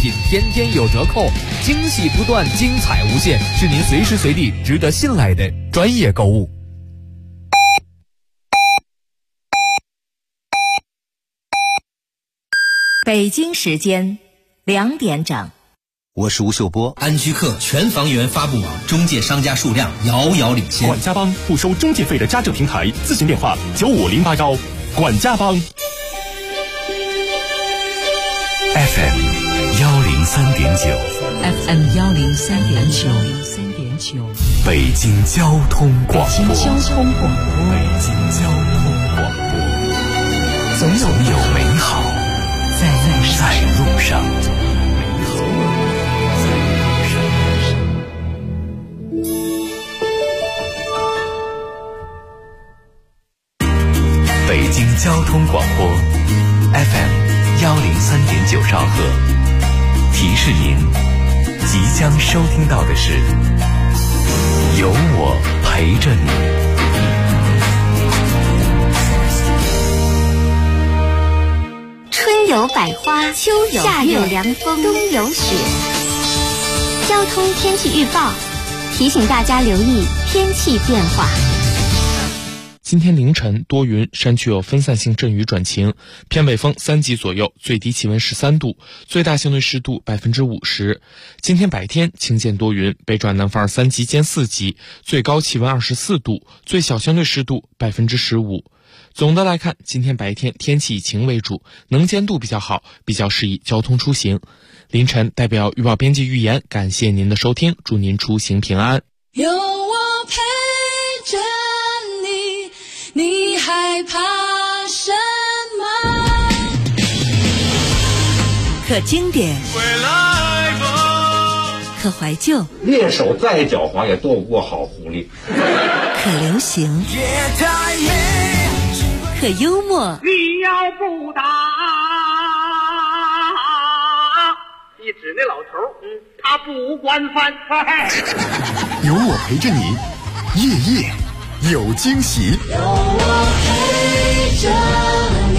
品天天有折扣，惊喜不断，精彩无限，是您随时随地值得信赖的专业购物。 北京时间2点整。 我是吴秀波。 安居客全房源发布网中介商家数量遥遥领先。 管家帮不收中介费的家政平台，咨询电话95081。管家帮。 FM 103.9。 FM 103.9。 北京交通广播。 北京交通广播。 总有美好在路上。北京交通广播 FM 103.9兆赫，提示您即将收听到的是有我陪着你。 春有百花，秋有夏有凉风，冬有雪。交通天气预报提醒大家留意天气变化。 今天凌晨多云，山区有分散性阵雨转晴，偏北风3级左右，最低气温13度，最大相对湿度50%。今天白天晴间多云，北转南风3级兼4级，最高气温24度，最小相对湿度15%。总的来看，今天白天天气以晴为主，能见度比较好，比较适宜交通出行。凌晨代表预报编辑预言，感谢您的收听，祝您出行平安。 有我陪着你，你害怕什么？ 可经典，可怀旧， 猎手再狡猾也斗不过好狐狸。 可流行，可幽默。 你要不打，一指那老头，他不管饭。 有我陪着你，夜夜有惊喜。 有我陪着你。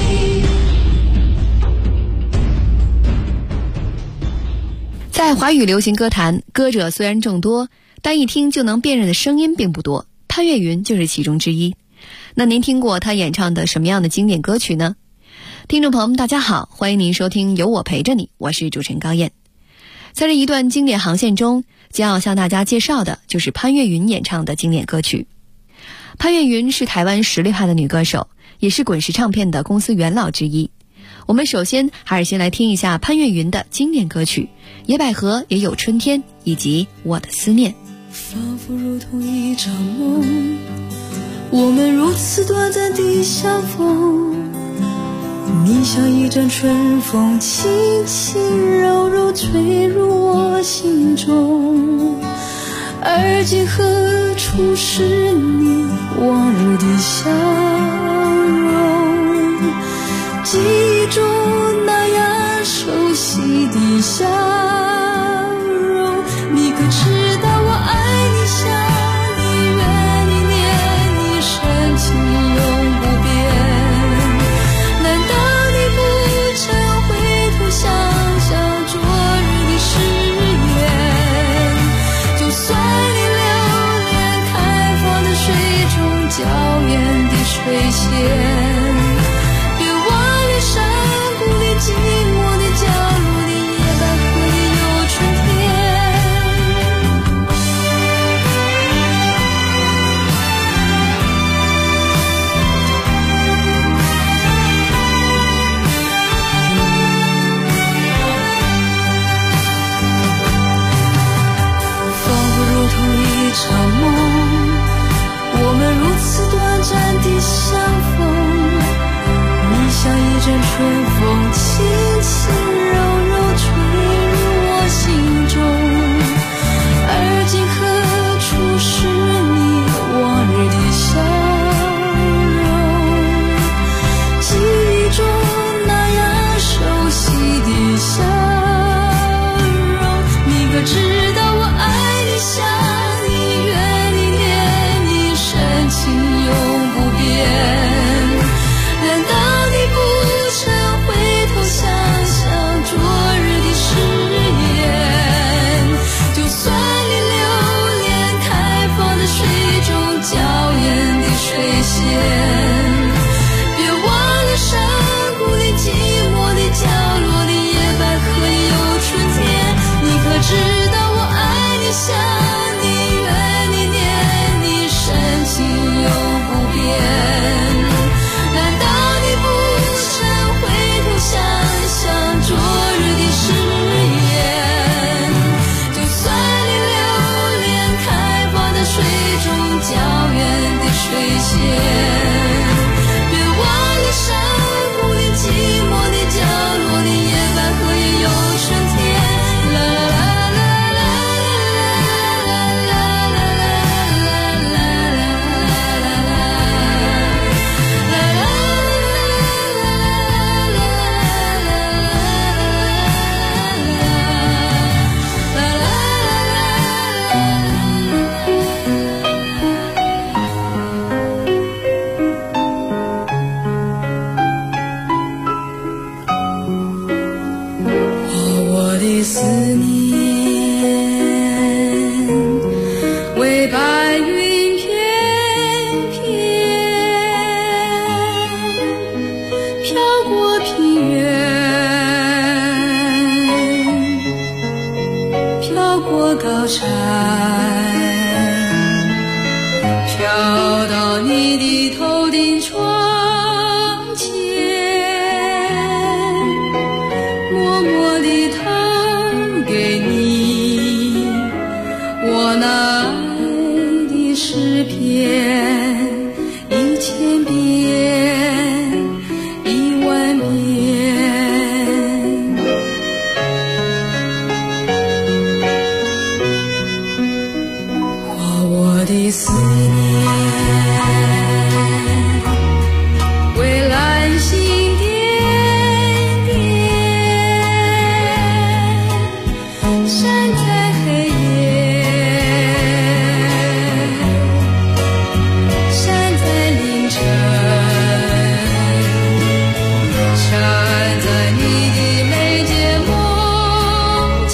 在华语流行歌坛，歌者虽然众多，但一听就能辨认的声音并不多，潘越云就是其中之一。那您听过他演唱的什么样的经典歌曲呢？听众朋友们大家好，欢迎您收听有我陪着你，我是主持人高燕。在这一段经典航线中，将要向大家介绍的就是潘越云演唱的经典歌曲。潘越云是台湾实力派的女歌手，也是滚石唱片的公司元老之一。我们首先还是先来听一下潘越云的经典歌曲《野百合也有春天》以及《我的思念》。 仿佛如同一场梦，我们如此短暂地相逢，你像一阵春风，轻轻柔柔吹入我心中。而今何处是你往日的笑容，记忆中那样熟悉的笑容。你可知道我爱你，想你，怨你，念你，深情永不变。难道你不曾回头想想昨日的誓言？就算你留恋开放的水中娇艳的水仙，别忘了山谷里寂寞的角落里野百合也有的思念为白云翩翩飘过平原，飘过高山，飘到你的头顶窗前，默默地弹给你我那爱的诗篇，1000遍10000遍。我的思念为蓝星点点，闪在黑夜，闪在凌晨，闪在你的眉间梦境，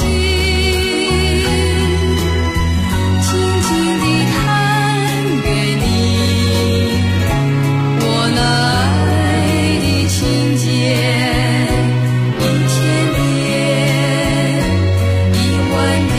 静静地弹给你我那爱的情节，1000遍10000遍。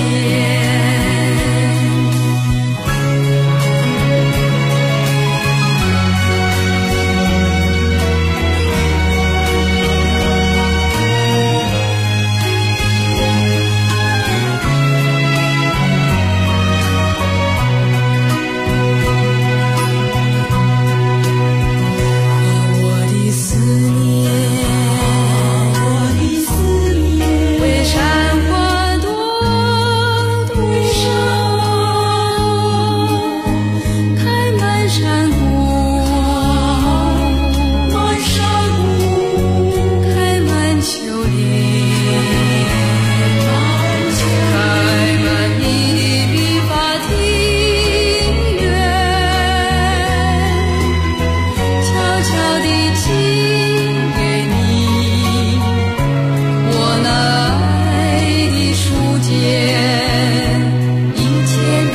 我的思念为山花朵朵开满山谷，开满秋莲，开满你的笔法庭院，悄悄地寄给你我那爱的书简，1000遍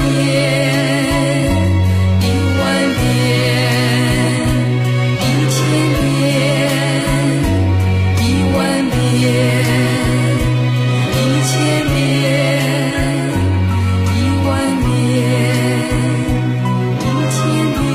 10000遍，1000遍10000遍，1000遍10000遍，1000遍。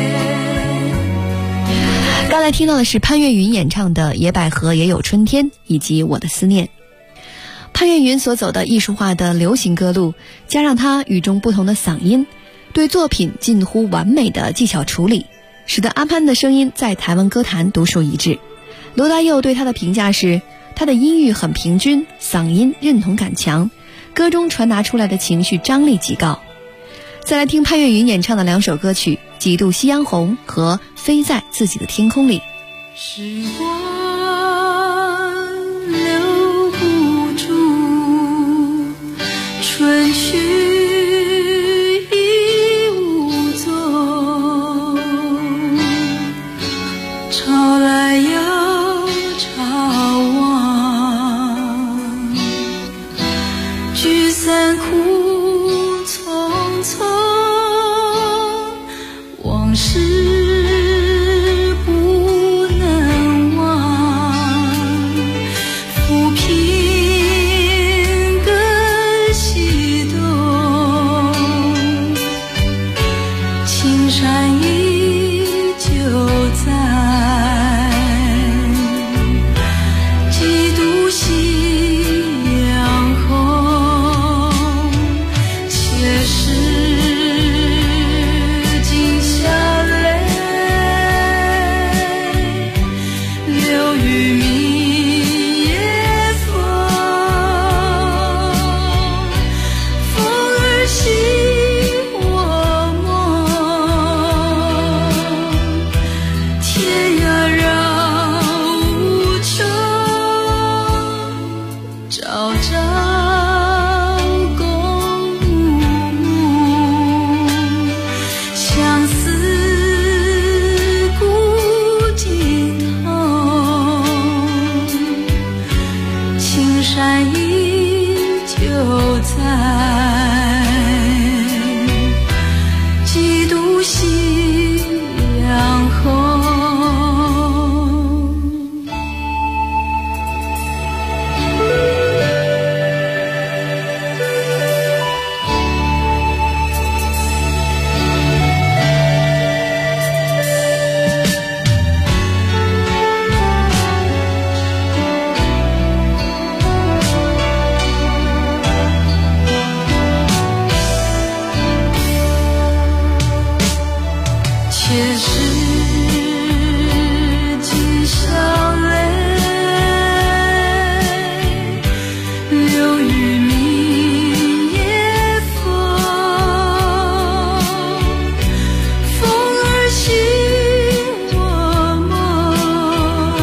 刚才听到的是潘越云演唱的《野百合也有春天》以及《我的思念》。潘越云所走的艺术化的流行歌路，加上他与众不同的嗓音，对作品近乎完美的技巧处理，使得阿潘的声音在台湾歌坛独树一帜。罗大佑对他的评价是，他的音域很平均，嗓音认同感强，歌中传达出来的情绪张力极高。再来听潘越云演唱的2首歌曲《几度夕阳红》和《飞在自己的天空里》。 时光留不住，春去已无踪，潮来又潮往，聚散苦匆匆，往事不能忘，抚平各西东，青山依旧在，几度夕阳红。 就在几度夕阳后。且是今宵泪，流于明夜风。风儿醒我梦，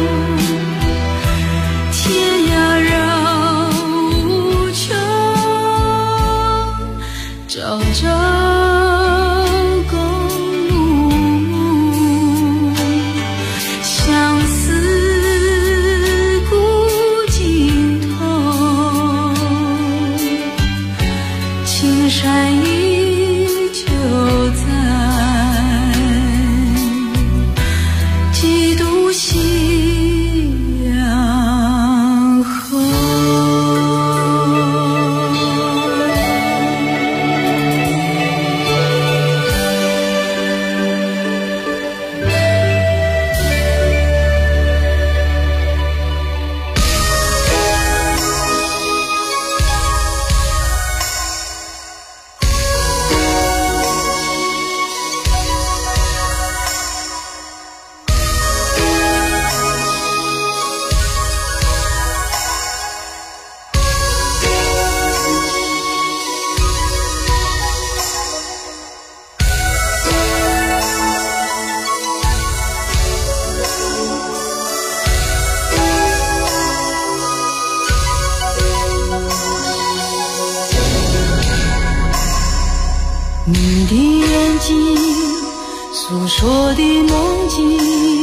天涯绕无穷，朝朝山依旧在几度夕阳后。你的眼睛诉说的梦境，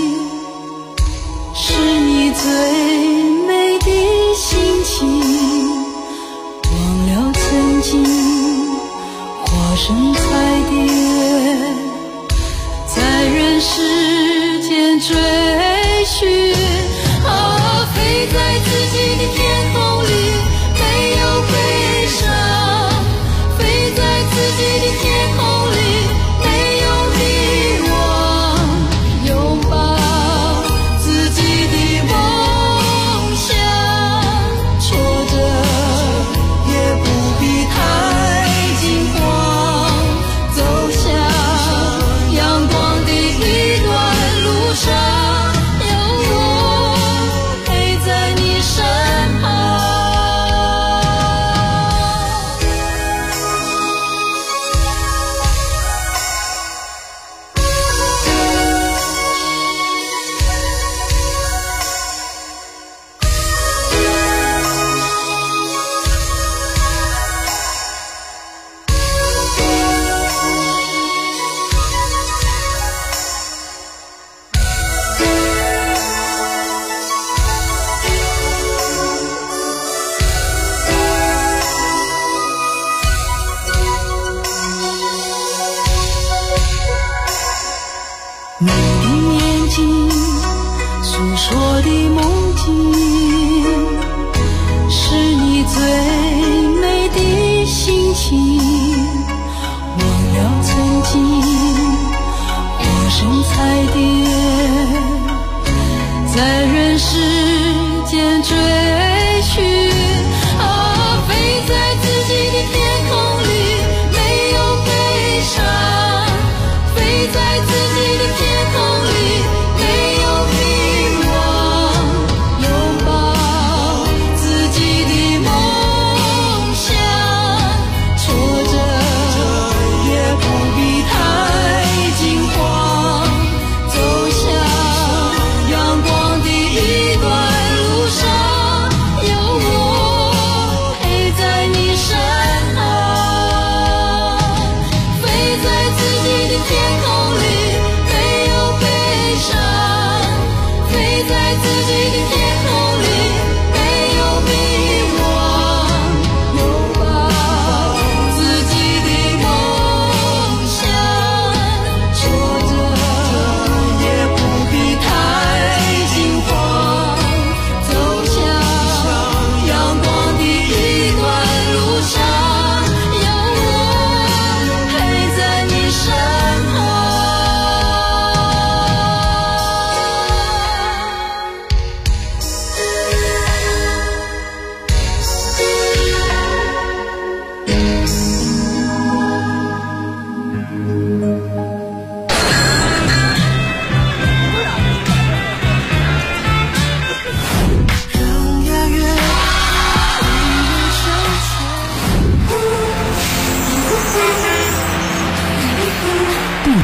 是你最美的心情。忘了曾经花神彩蝶，在人世间追寻。飞在自己的天空里，没有悲伤。飞在自己的天空里，没有迷惘，拥抱自己的梦想，挫折也不必太惊慌，走向阳光的一段路上，有我陪在你身旁。你的眼睛诉说的梦境，是你最美的心情。忘了曾经花神彩蝶，在人世间追寻。飞在自己的天空里，没有悲伤。飞在自己的天空里，没有迷惘，拥抱自己的梦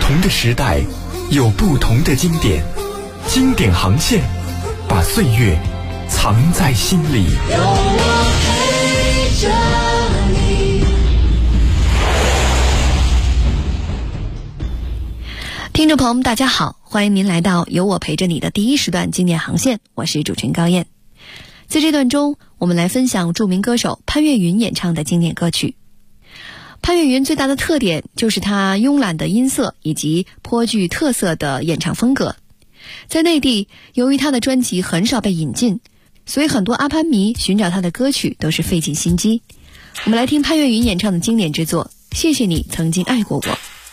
同的时代，有不同的经典，经典航线，把岁月藏在心里。有我陪着你。 听众朋友们，大家好，欢迎您来到有我陪着你的第一时段经典航线，我是主持人高燕。在这段中，我们来分享著名歌手潘越云演唱的经典歌曲。潘越云最大的特点就是他慵懒的音色以及颇具特色的演唱风格。在内地，由于他的专辑很少被引进，所以很多阿潘迷寻找他的歌曲都是费尽心机。我们来听潘越云演唱的经典之作《谢谢你曾经爱过我》。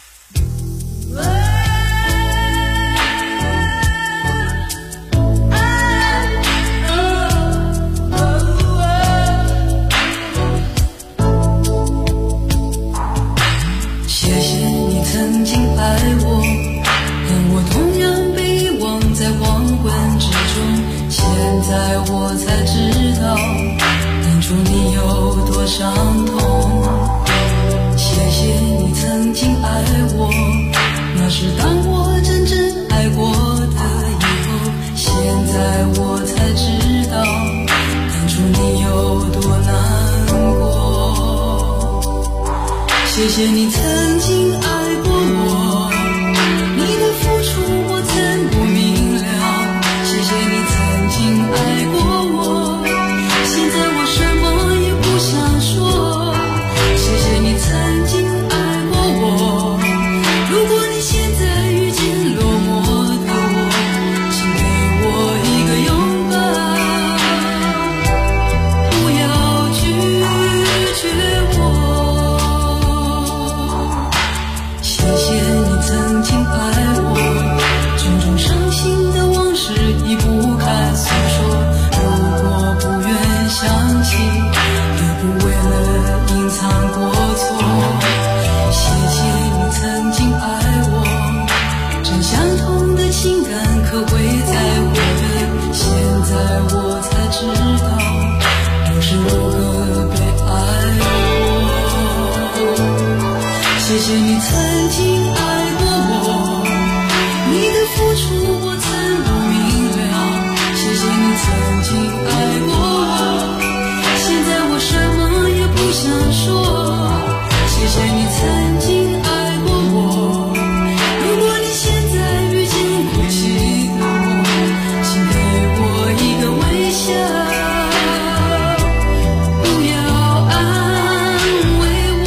曾经爱我，但我同样被遗忘在黄昏之中。现在我才知道，当初你有多伤痛。谢谢你曾经爱我，那是当我真正爱过的以后。现在我才知道，当初你有多难过。谢谢你曾经爱过我，你的付出我曾不明了。谢谢你曾经爱过我，现在我什么也不想说。谢谢你曾经爱过我，如果你现在遇见落寞的我，请给我一个拥抱，不要拒绝我。谢谢你曾经爱我，种种伤心的往事已不堪诉说。如果不愿想起，也不为了隐藏过错。谢谢你曾经爱我，真相同的情感可贵在我的。现在我才知道，我是如何被爱过。谢谢你曾经爱过我，你的付出我曾不明了。谢谢你曾经爱过我，现在我什么也不想说。谢谢你曾经爱过我，如果你现在遇见哭泣的我，请给我一个微笑，不要安慰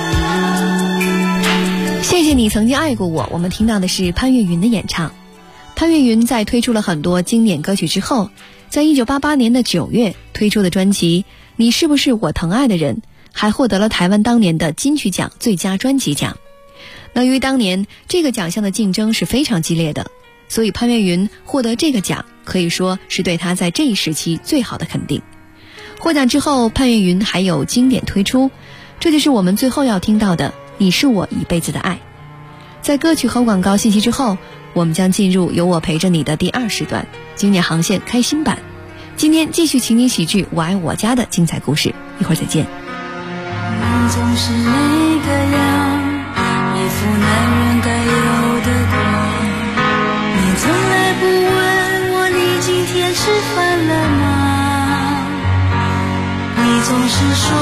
你曾经爱过我，我们听到的是潘越云的演唱。 潘越云在推出了很多经典歌曲之后，在1988年的9月推出的专辑《你是不是我疼爱的人》还获得了台湾当年的金曲奖最佳专辑奖。那由于当年这个奖项的竞争是非常激烈的，所以潘越云获得这个奖可以说是对他在这一时期最好的肯定。获奖之后，潘越云还有经典推出，这就是我们最后要听到的《你是我一辈子的爱》。在歌曲和广告信息之后，我们将进入有我陪着你的第2时段经典航线开心版。今天继续情景喜剧《我爱我家》的精彩故事，一会儿再见。 你总是那个样，一副男人该有的光，你从来不问我你今天吃饭了吗？你总是说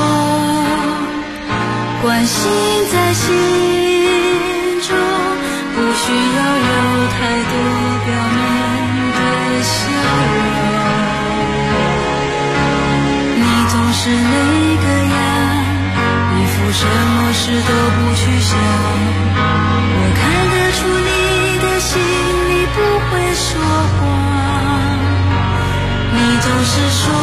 关心在心中，不需要有太多表面的笑容。你总是那个样，一副什么事都不去想，我看得出你的心里不会说谎。你总是说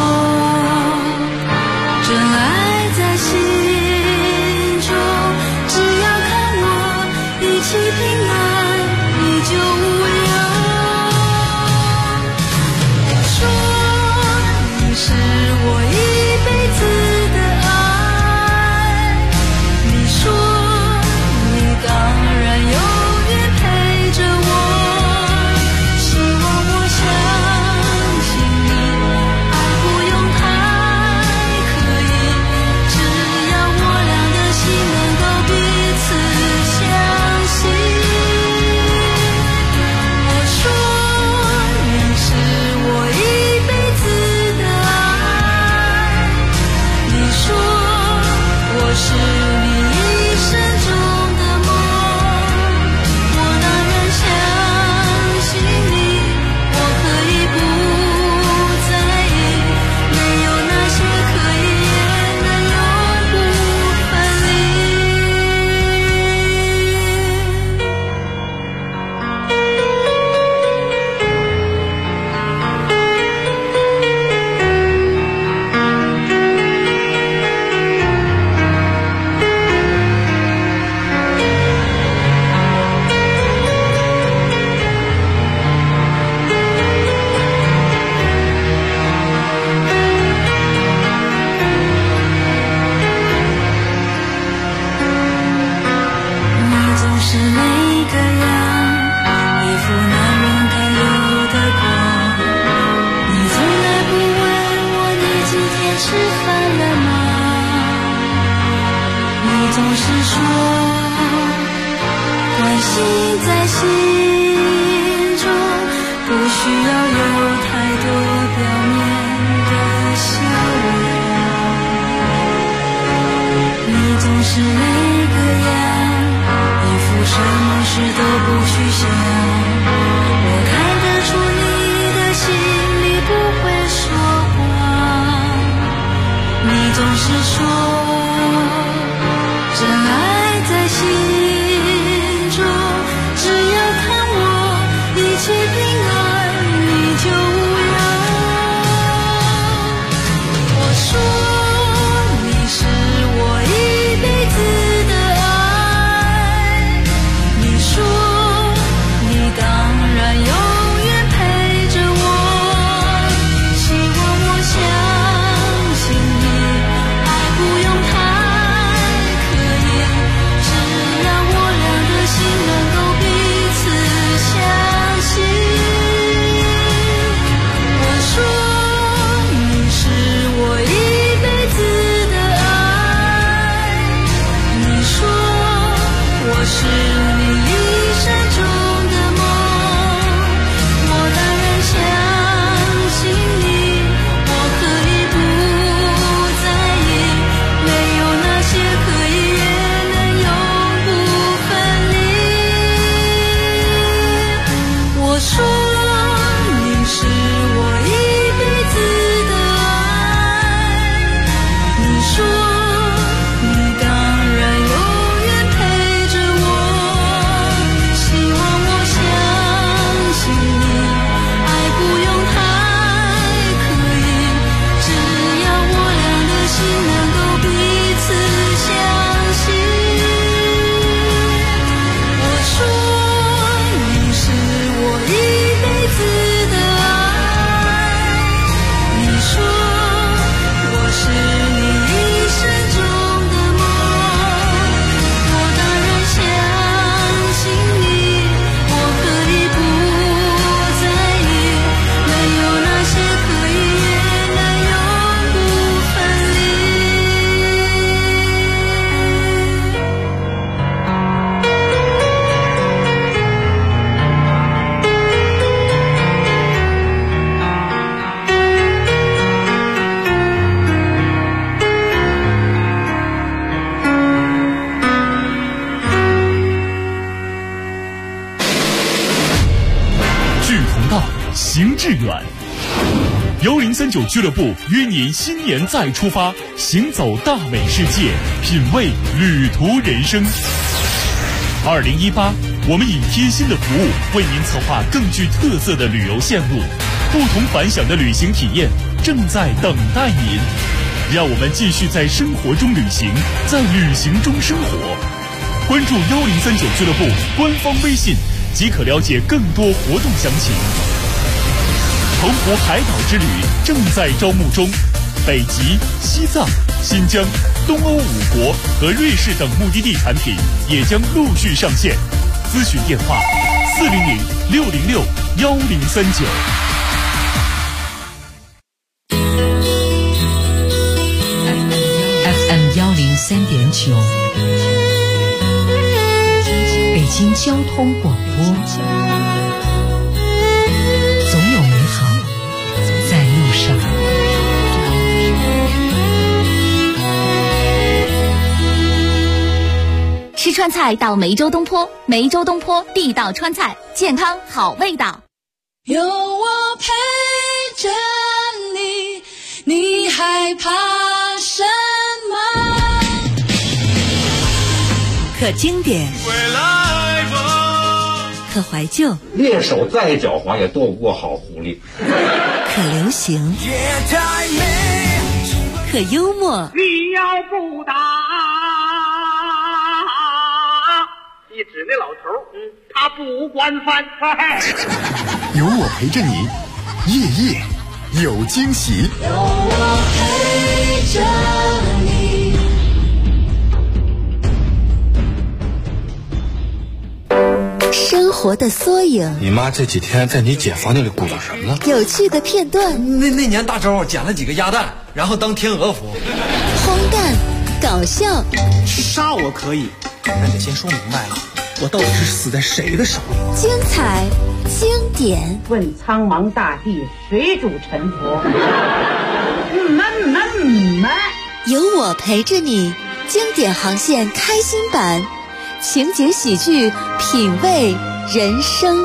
真爱在心中，只要看我一起平安，你就无忧。我说你是我一辈子的爱，你说你当然永远陪着我，希望我相信你，爱不用太刻意，只要我俩的心能够彼此相信。我说你是我一辈子的爱，你说我是你一生中的梦，我当然相信你，我可以不在意，没有那些可以也能永不分你总是那个样，一副男人该有的光，你从来不问我你今天吃饭了吗？你总是说关心在心中，不需要有太多表面的笑容。你总是那个样，一副什么事都不去想，我看得出你的心里不会说谎。你总是说真爱在心中，只要看我一起平安，你就无忧。我说你是我一辈子的爱，你说你当然永远陪着我，希望我相信你，爱不用太刻意，只要大，行致远。1039俱乐部约您新年再出发，行走大美世界，品味旅途人生。2018，我们以贴心的服务为您策划更具特色的旅游线路，不同凡响的旅行体验正在等待您。让我们继续在生活中旅行，在旅行中生活。关注1039俱乐部官方微信，即可了解更多活动详情。澎湖海岛之旅正在招募中，北极、西藏、新疆、东欧5国和瑞士等目的地产品也将陆续上线。咨询电话400-606-1039。 FM103.9，北京交通广播。总有美好在路上。 吃川菜到梅州东坡，梅州东坡地道川菜，健康好味道。 有我陪着你，你害怕什么？ 可经典，可怀旧， 猎手再狡猾也斗不过好狐狸。 可流行，可幽默。 你要不打，一指那老头，他不管饭。 有我陪着你，夜夜有惊喜。 有我陪着你。 生活的缩影。 你妈这几天在你姐房间里鼓捣什么呢？ 有趣的片段。 那年大周捡了几个鸭蛋，然后当天鹅服。 荒诞，搞笑。 杀我可以，但得先说明白了，我到底是死在谁的手里？ 精彩，经典。 问苍茫大地，谁主沉浮？ 有我陪着你，经典航线开心版。情景喜剧，品味人生。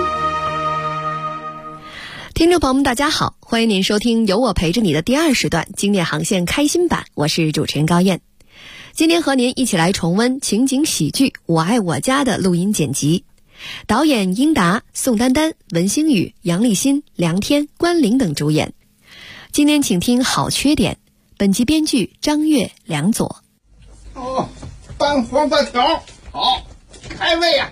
听众朋友们大家好，欢迎您收听有我陪着你的第2时段经典航线开心版，我是主持人高燕。今天和您一起来重温情景喜剧《我爱我家》的录音剪辑，导演英达、宋丹丹、文星宇、杨立新、梁天、关凌等主演。今天请听好缺点，本集编剧张悦、梁左。 拌黄瓜条好，开胃呀！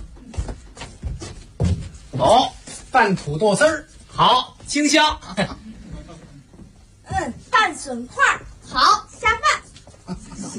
好，拌土豆丝儿好，清香。 拌笋块好，下饭。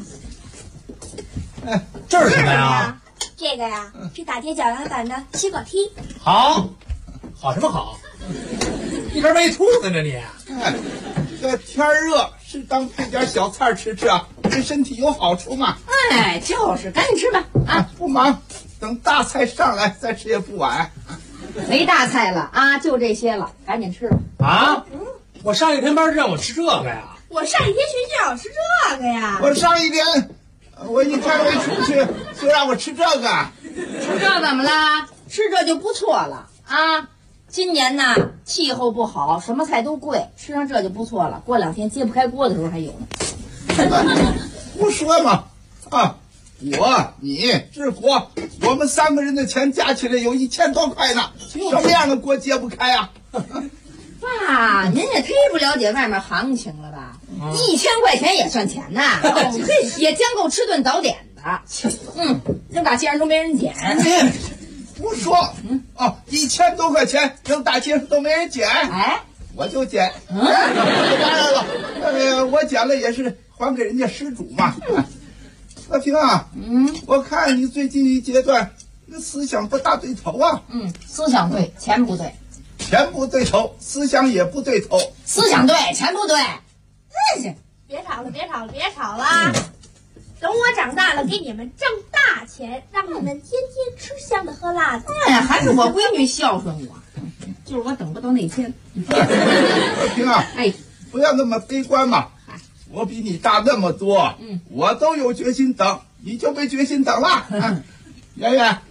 这是什么呀？ 这个呀，是打铁脚丫板的西瓜屉。 好，好什么好？一边喂兔子呢你？ 这天热，适当配点小菜吃吃啊，对身体有好处嘛。 哎，就是赶紧吃吧啊！ 不忙，等大菜上来再吃也不晚。 没大菜了啊，就这些了，赶紧吃啊！我上一天班让我吃这个呀。 我上一天学校吃这个呀。 我上一天我一开会出去就让我吃这个。 吃这怎么了？吃这就不错了啊！今年呢气候不好，什么菜都贵，吃上这就不错了。过2天揭不开锅的时候还有呢。 不说嘛啊！我、你、志国，我们3个人的钱加起来有1000多块呢，什么样的锅揭不开啊？ 爸，您也忒不了解外面行情了吧？1000块钱也算钱呐，也将够吃顿早点的。扔大街上都没人捡。 不说，1000多块钱扔大街上都没人捡， 哎， 我就捡。当然了，我捡了也是还给人家失主嘛。那平啊，我看你最近一阶段那思想不大对头啊。 思想对，钱不对。 钱不对头，思想也不对头。 思想对，钱不对。 别吵了！等我长大了，给你们挣大钱，让你们天天吃香的喝辣的。 还是我闺女孝顺我，就是我等不到那天。 平啊，不要那么悲观嘛。我比你大那么多，我都有决心等，你就没决心等了。圆圆，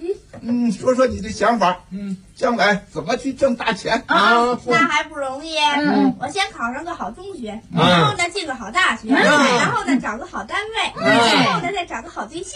说说你的想法，将来怎么去挣大钱啊？那还不容易，我先考上个好中学，然后呢进个好大学，然后呢找个好单位，然后呢再找个好对象。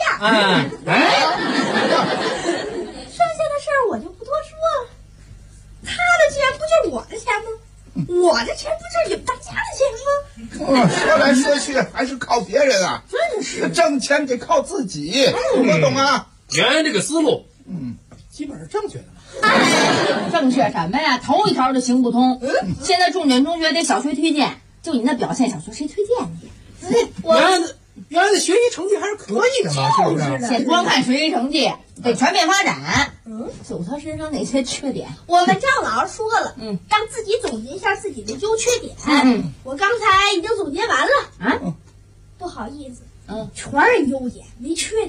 剩下的事儿我就不多说了。他的钱不就是我的钱吗？我的钱不就是你们大家的钱吗？ 说来说去还是靠别人啊！ 真是挣钱得靠自己，我懂啊。 圆圆这个思路，基本是正确的。 正确什么呀？头一条就行不通。现在重点中学得小学推荐，就你那表现，小学谁推荐你？ 圆圆的学习成绩还是可以的嘛，是不是？ 先光看学习成绩，得全面发展。走他身上哪些缺点？ 我们赵老师说了，让自己总结一下自己的优缺点。我刚才已经总结完了啊，不好意思，全是优点，没缺点。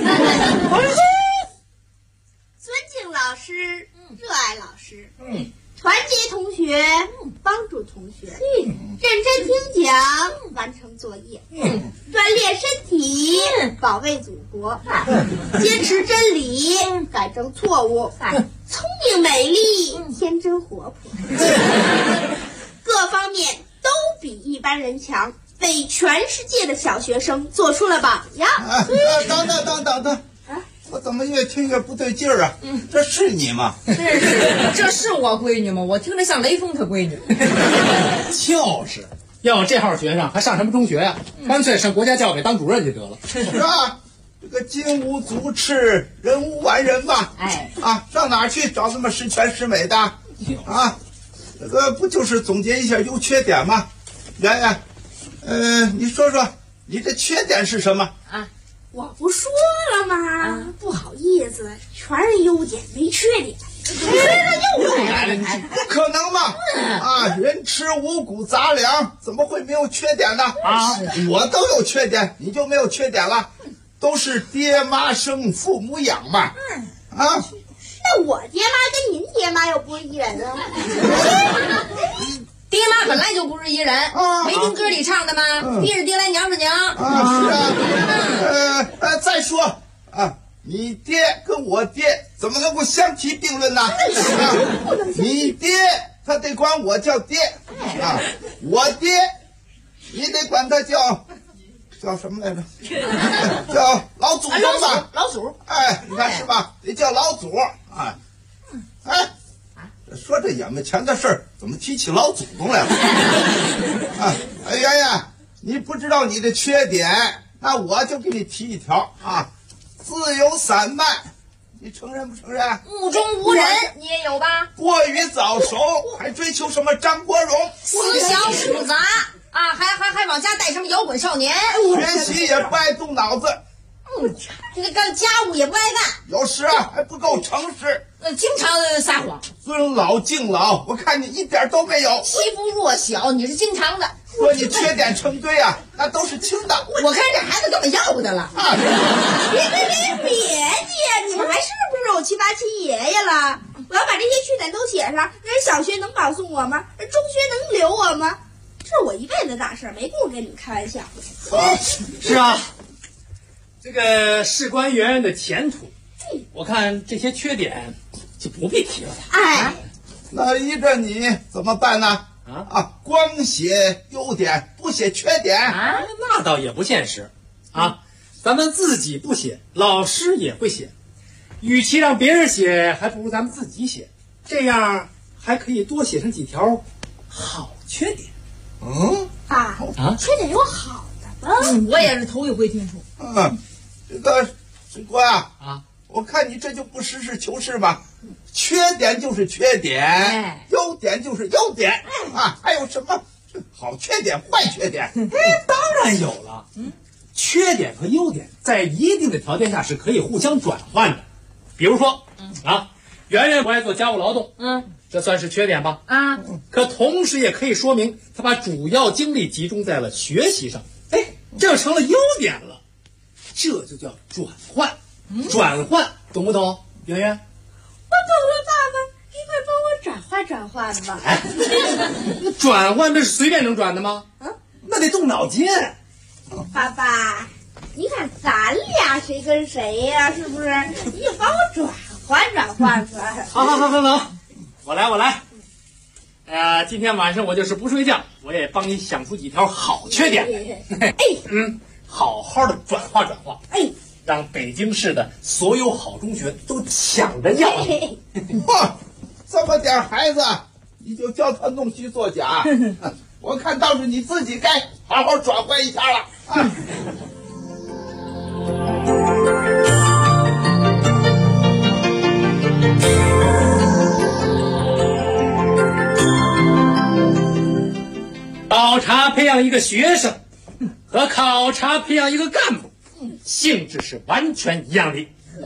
尊敬老师，热爱老师，团结同学，帮助同学，认真听讲，完成作业，锻炼身体，保卫祖国，坚持真理，改正错误，聪明美丽，天真活泼，各方面都比一般人强，为全世界的小学生做出了榜样。 等。我怎么越听越不对劲儿啊？这是你吗？ 这是我闺女吗？我听着像雷锋他闺女。 就是，要有这号学生还上什么中学呀？干脆上国家教委当主任就得了。 是啊，这个金无足赤，人无完人嘛。上哪儿去找这么十全十美的啊？这个不就是总结一下优缺点吗？圆圆，你说说你的缺点是什么啊？ 我不说了吗？不好意思，全是优点，没缺点。 不可能嘛！人吃五谷杂粮，怎么会没有缺点呢？我都有缺点，你就没有缺点了？都是爹妈生，父母养嘛。 那我爹妈跟您爹妈又不是一人啊？ 爹妈本来就不是一人，没听歌里唱的吗？爹是爹来娘是娘。 是啊。再说你爹跟我爹怎么能够相提并论呢？你爹他得管我叫爹我爹你得管他叫什么来着？叫老祖宗吧。 老祖。 你看是吧？得叫老祖说这眼巴前的事儿，怎么提起老祖宗来了？圆圆，你不知道你的缺点，那我就给你提一条自由散漫，你承认不承认？ 目中无人，你也有吧？ 过于早熟，还追求什么张国荣？ 思想复杂还往家带什么摇滚少年？ 学习也不爱动脑子。 这个干家务也不爱干， 有时还不够诚实， 经常撒谎。 尊老敬老，我看你一点都没有。 欺负弱小，你是经常的。 说你缺点成堆那都是轻的。 我看这孩子根本要不得了。 别介，你们还是不是我七八七爷爷了？我要把这些缺点都写上，人小学能保送我吗？中学能留我吗？这是我一辈子的大事，没工夫跟你们开玩笑。 是啊。这个事关圆圆的前途，我看这些缺点就不必提了。 那依着你怎么办呢？光写优点不写缺点那倒也不现实咱们自己不写，老师也不写，与其让别人写，还不如咱们自己写，这样还可以多写上几条好缺点。 缺点有好的吗？ 我也是头一回听说。 这个水哥我看你这就不实事求是吧？缺点就是缺点，优点就是优点还有什么好缺点坏缺点？ 当然有了。缺点和优点在一定的条件下是可以互相转换的。比如说圆圆不爱做家务劳动，这算是缺点吧？可同时也可以说明他把主要精力集中在了学习上，这就成了优点了。这就叫转换。转换懂不懂，圆圆？ 我懂了，爸爸，你快帮我转换转换吧。 转换这是随便能转的吗？那得动脑筋。 爸爸，你看咱俩谁跟谁呀？是不是？你就帮我转转换。 好，我来。今天晚上我就是不睡觉，我也帮你想出几条好缺点来。好好的转化。让北京市的所有好中学都抢着要你。 哇，这么点孩子，你就叫他弄虚作假？我看倒是你自己该好好转换一下了。 考察培养一个学生和考察培养一个干部性质是完全一样的。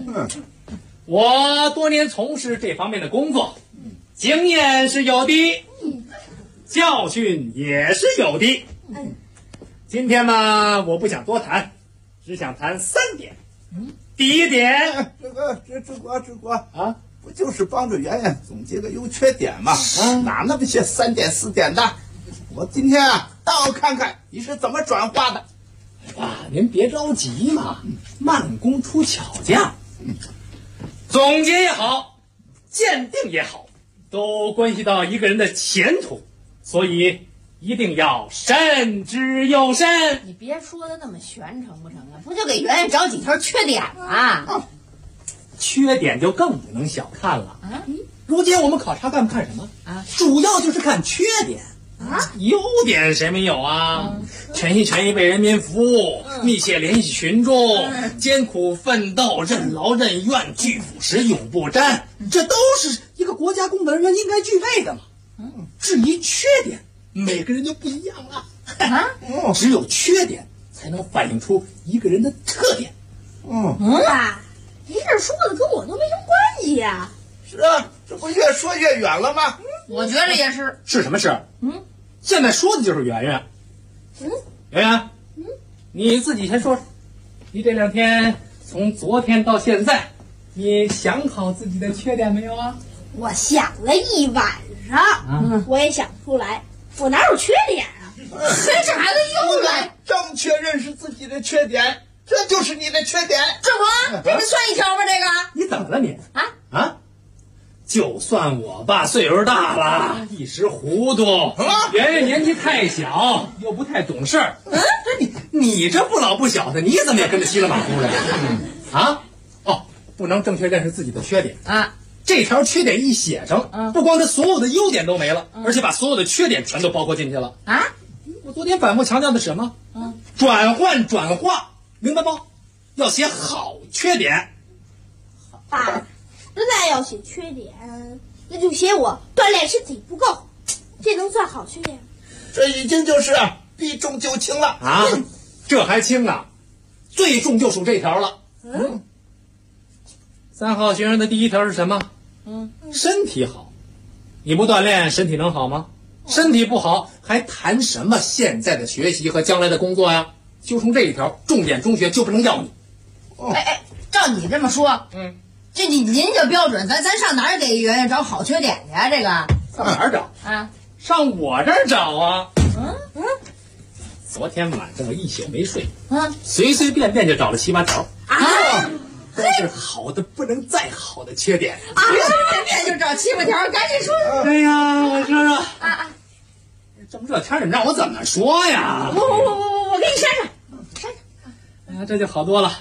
我多年从事这方面的工作，经验是有的，教训也是有的。今天嘛，我不想多谈，只想谈3点。第一点， 志国啊，不就是帮着圆圆总结个优缺点吗？哪那么些3点4点的？我今天倒要看看你是怎么转化的。 您别着急嘛，慢工出巧匠。总结也好，鉴定也好，都关系到一个人的前途，所以一定要慎之又慎。 你别说的那么玄成不成啊？不就给圆圆找几条缺点吗？ 缺点就更不能小看了。如今我们考察干部看什么？主要就是看缺点。优点谁没有啊？全心全意为人民服务，密切联系群众，艰苦奋斗，任劳任怨，拒腐蚀，永不沾，这都是一个国家公务人员应该具备的嘛。至于缺点，每个人就不一样了。只有缺点才能反映出一个人的特点。 爸，您这说的跟我都没什么关系呀。 是啊，这不越说越远了吗？ 我觉得也是。 是什么事？现在说的就是圆圆。圆圆，你自己先说说，你这2天从昨天到现在，你想好自己的缺点没有啊？ 我想了一晚上，我也想不出来，我哪有缺点啊？ 这孩子又来， 正确认识自己的缺点，这就是你的缺点。 志国，这个算一条吗？这个你怎么了你？就算我爸岁数大了，一时糊涂，圆圆年纪太小，又不太懂事儿。你这不老不小的，你怎么也跟着稀里马虎的？不能正确认识自己的缺点啊！这条缺点一写上，不光他所有的优点都没了，而且把所有的缺点全都包括进去了啊！我昨天反复强调的是什么？转化，明白吗？要写好缺点。 爸。实在要写缺点，那就写我锻炼身体不够，这能算好缺点？ 这已经就是避重就轻了这还轻啊？最重就属这条了。3号学生的第1条是什么？身体好。你不锻炼，身体能好吗？身体不好，还谈什么现在的学习和将来的工作呀？就冲这一条，重点中学就不能要你。 照你这么说，这您这标准，咱上哪儿给圆圆找好缺点去啊？这个上哪儿找啊？上我这儿找啊！昨天晚上我一宿没睡，随便就找了7、8条都是好的不能再好的缺点随便就找7、8条，赶紧说。 哎呀，我说说这么热天，你让我怎么说呀？ 我给你删上。 哎呀，这就好多了。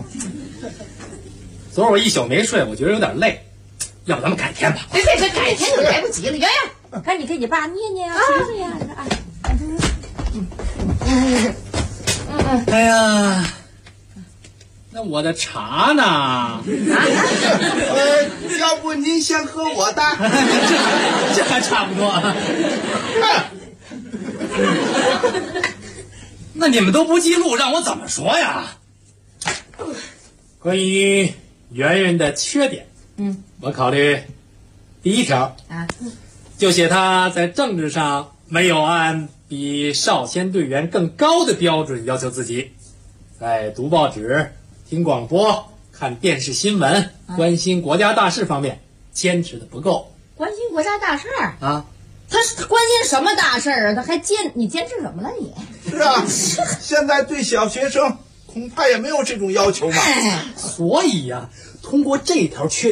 昨儿我一宿没睡，我觉得有点累，要不咱们改天吧？ 别，改天就来不及了。圆圆，赶紧给你爸捏捏啊，捶捶呀！ 哎呀，那我的茶呢？ 要不您先喝我的？ 这还差不多。那你们都不记录，让我怎么说呀？关于圆圆的缺点，我考虑第1条就写他在政治上没有按比少先队员更高的标准要求自己，在读报纸、听广播、看电视新闻、关心国家大事方面坚持的不够。 关心国家大事啊？ 他关心什么大事啊？他还你坚持什么了你？ 是啊，现在对小学生恐怕也没有这种要求吧。 所以呀，通过这条缺点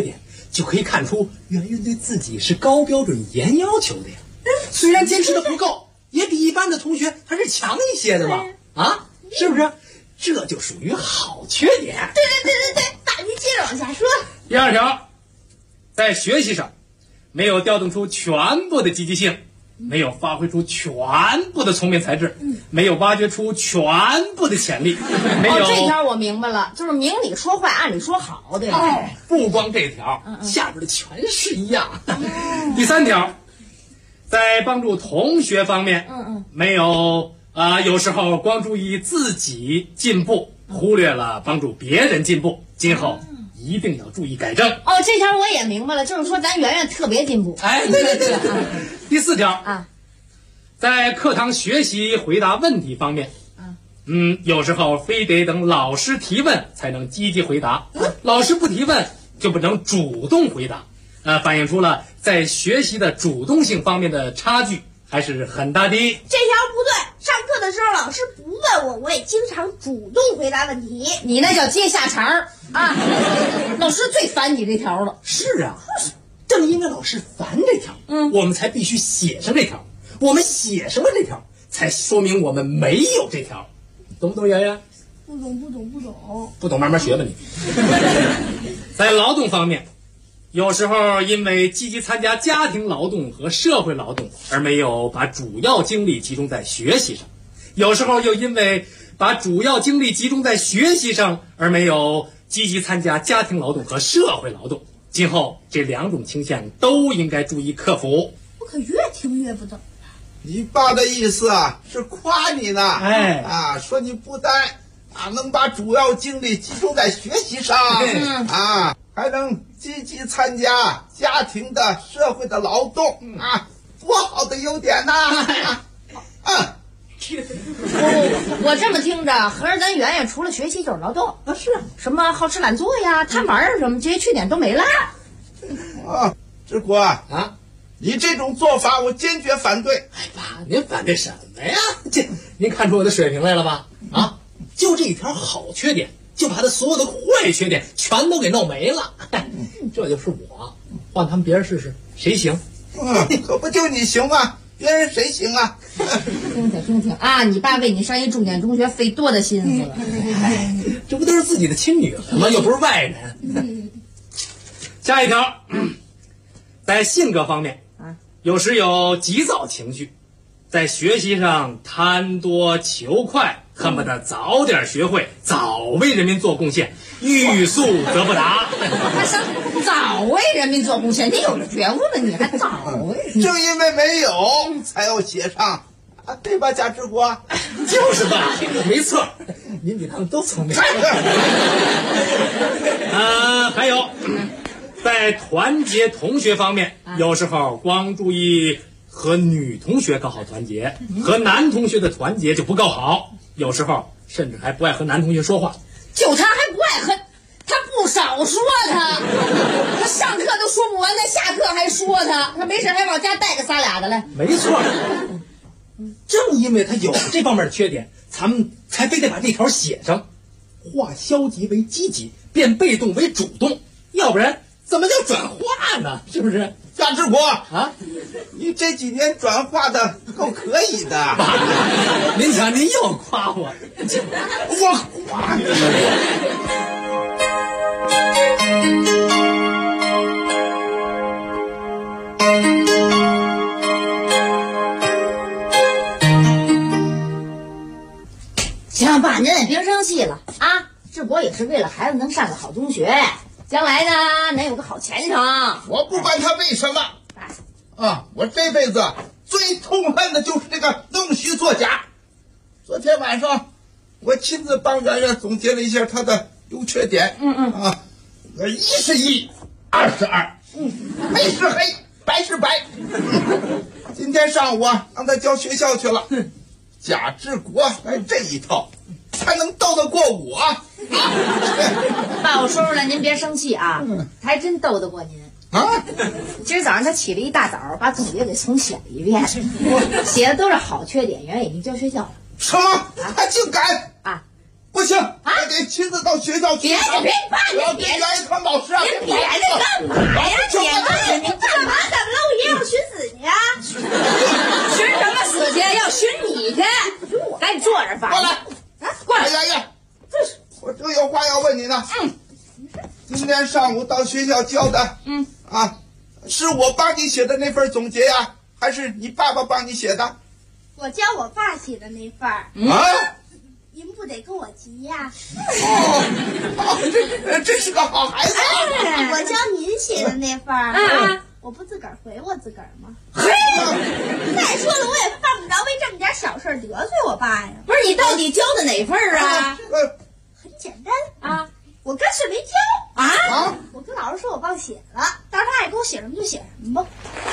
就可以看出圆圆对自己是高标准严要求的呀。虽然坚持的不够，也比一般的同学还是强一些的吧？啊，是不是？这就属于好缺点。 对，爸，您接着往下说。 第2条，在学习上没有调动出全部的积极性，没有发挥出全部的聪明才智，没有挖掘出全部的潜力，没有。 这条我明白了，就是明里说坏，暗里说好，对吧？ 不光这条，下边的全是一样。第3条，在帮助同学方面，没有有时候光注意自己进步，忽略了帮助别人进步，今后一定要注意改正。 这条我也明白了，就是说咱圆圆特别进步。 对。第4条在课堂学习回答问题方面，有时候非得等老师提问才能积极回答，老师不提问就不能主动回答，反映出了在学习的主动性方面的差距还是很大的。这条不对，上课的时候老师不问我，我也经常主动回答问题。 你那叫接下茬儿啊！老师最烦你这条了。 是啊，正因为老师烦这条，我们才必须写上这条。我们写上了这条，才说明我们没有这条。懂不懂，圆圆？ 不懂。 不懂慢慢学吧你。在劳动方面，有时候因为积极参加家庭劳动和社会劳动而没有把主要精力集中在学习上，有时候又因为把主要精力集中在学习上而没有积极参加家庭劳动和社会劳动，今后这2种倾向都应该注意克服。 我可越听越不懂。 你爸的意思是夸你呢，说你不但能把主要精力集中在学习上，还能积极参加家庭的、社会的劳动，多好的优点呐！ 我这么听着，合着咱圆圆除了学习就是劳动是什么好吃懒做呀、贪玩什么，这些缺点都没了。 志国你这种做法我坚决反对。 爸，您反对什么呀？您看出我的水平来了吧？就这一条好缺点，就把他所有的坏缺点全都给弄没了。这就是我，换他们别人试试，谁行？ 可不就你行吗？别人谁行啊？ 听你爸为你上一重点中学费多大心思了？ 这不都是自己的亲女儿吗？又不是外人。下一条，在性格方面，有时有急躁情绪，在学习上贪多求快，恨不得早点学会，早为人民做贡献，欲速则不达。 还想早为人民做贡献？你有觉悟了，你还早为？ 正因为没有，才要写上，对吧，贾志国？ 就是吧，没错，您比他们都聪明。还有，在团结同学方面，有时候光注意和女同学搞好团结，和男同学的团结就不够好，有时候甚至还不爱和男同学说话。 就他还不爱和他不少说他上课都说不完，他下课还说他没事还往家带个仨俩的来。 没错，正因为他有这方面的缺点，咱们才非得把这条写上，化消极为积极，变被动为主动，要不然怎么叫转化呢？是不是？ 贾志国你这几年转化的够可以的。 您瞧，您又夸我， 我夸你。 行，爸，您也别生气了志国也是为了孩子能上个好中学，将来呢能有个好前程。 我不管他为什么我这辈子最痛恨的就是这个弄虚作假。昨天晚上我亲自帮圆圆总结了一下他的优缺点。一是一，二是二，黑是黑，白是白。今天上午让他交学校去了，贾志国来这一套才能斗得过我。 爸，我说出来您别生气他还真斗得过您。今儿早上他起了一大早，把总结给重写了一遍，写的都是好缺点，圆圆已经交学校了。 什么？他竟敢不行还得亲自到学校去。 别爸，你别圆圆看老师别干嘛呀？ 今天上午到学校教的，是我帮你写的那份总结呀，还是你爸爸帮你写的？ 我教我爸写的那份儿。您不得跟我急呀？ 这是个好孩子。 我教您写的那份儿，我不自个儿回我自个儿吗？再说了，我也犯不着为这么点小事得罪我爸呀。 不是，你到底教的哪份儿啊？ 很简单啊，我干脆没教啊。我跟老师说我忘写了，到时候他爱给我写什么就写什么吧。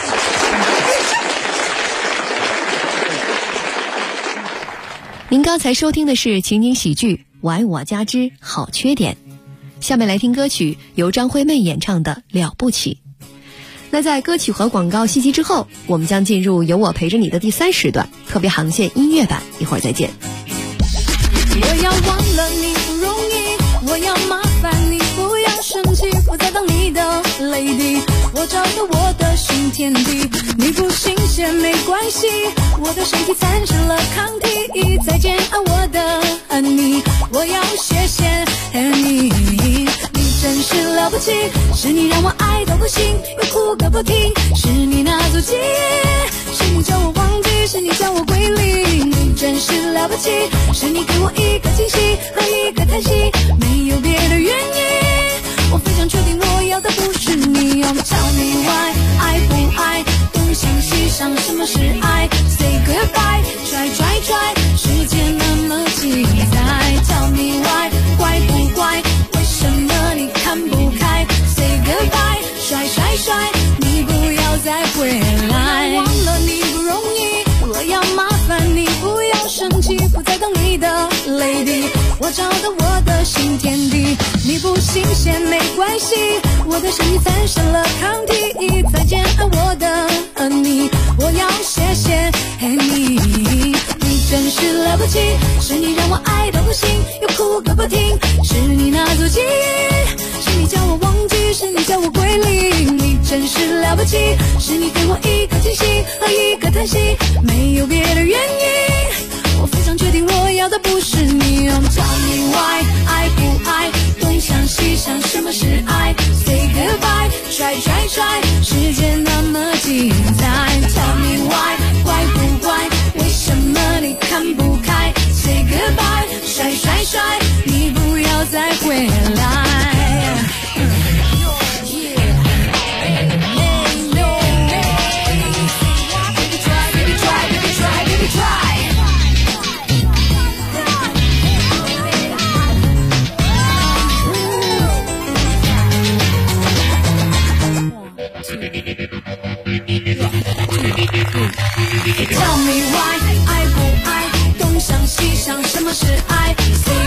您刚才收听的是情景喜剧《我爱我家之好缺点》，下面来听歌曲由张惠妹演唱的《了不起》。那在歌曲和广告信息之后，我们将进入由我陪着你的第3时段特别航线音乐版，一会儿再见。 我要忘了你不容易，我要麻烦你不要生气，不再当你的 lady， 我找到我的新天地，你不新鲜没关系，我的身体产生了抗体，再见啊我的你，我要谢谢你，你真是了不起，是你让我爱到不行，又哭个不停，是你那组记忆，是你叫我忘记，是你叫我归零，你真是了不起，是你给我一个惊喜和一个叹息，没有别的原因，我非常确定我要的不是你。Tell me why， 爱不爱，东想西想，什么是爱 ？Say goodbye， try， 世界那么精彩。Tell me why， 怪不怪？为什么你看不开 ？Say goodbye， 甩，你不要再回来。忘了你不容易，我要麻烦你不要生气，不再当你的 lady， 我找到我的新天地，你不新鲜没关系，我的身体产生了抗体，再见啊我的你，我要谢谢你，你真是了不起，是你让我爱到不行，又哭个不停，是你那组记忆，是你叫我忘记，是你叫我归零，你真是了不起，是你给我一个惊喜和一个叹息，没有别的原因，我非常确定我要的不是你。Tell me why， 爱不爱，东想西想，什么是爱 ？Say goodbye， try， 世界那么精彩。Tell me why， 怪不怪？为什么你看不开 ？Say goodbye， 甩，你不要再回来。Tell me why， 爱不爱，东想西想，什么是爱 ？Say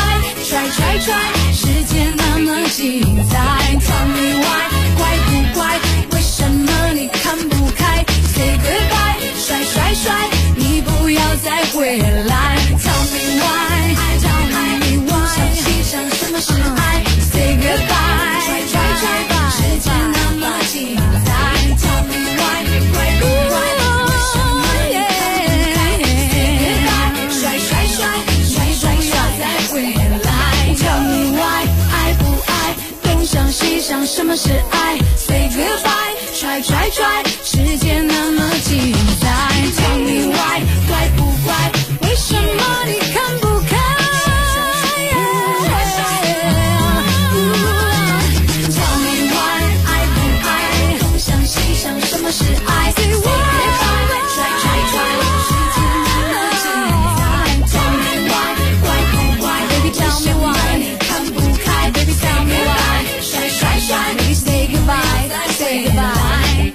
goodbye，try， 世界那么精彩。Tell me why， 怪不怪？为什么你看不开 ？Say goodbye， 甩，你不要再回来。Tell me why， 东想西想，什么是爱 ？Say goodbye， try， 世界那么精彩。Tell me why， 怪不怪？想什么是爱 ？Say goodbye，try， 世界那么精彩。Tell me why， 怪不怪？为什么你看不开 ？Tell me why， 爱不爱？东想西想，什么是爱 ？Say why，try， 世界那么精彩。Tell me why， 怪不怪 ？Baby tell me why， 你看不开 ？Baby tell me why。Baby, say goodbye, say goodbye.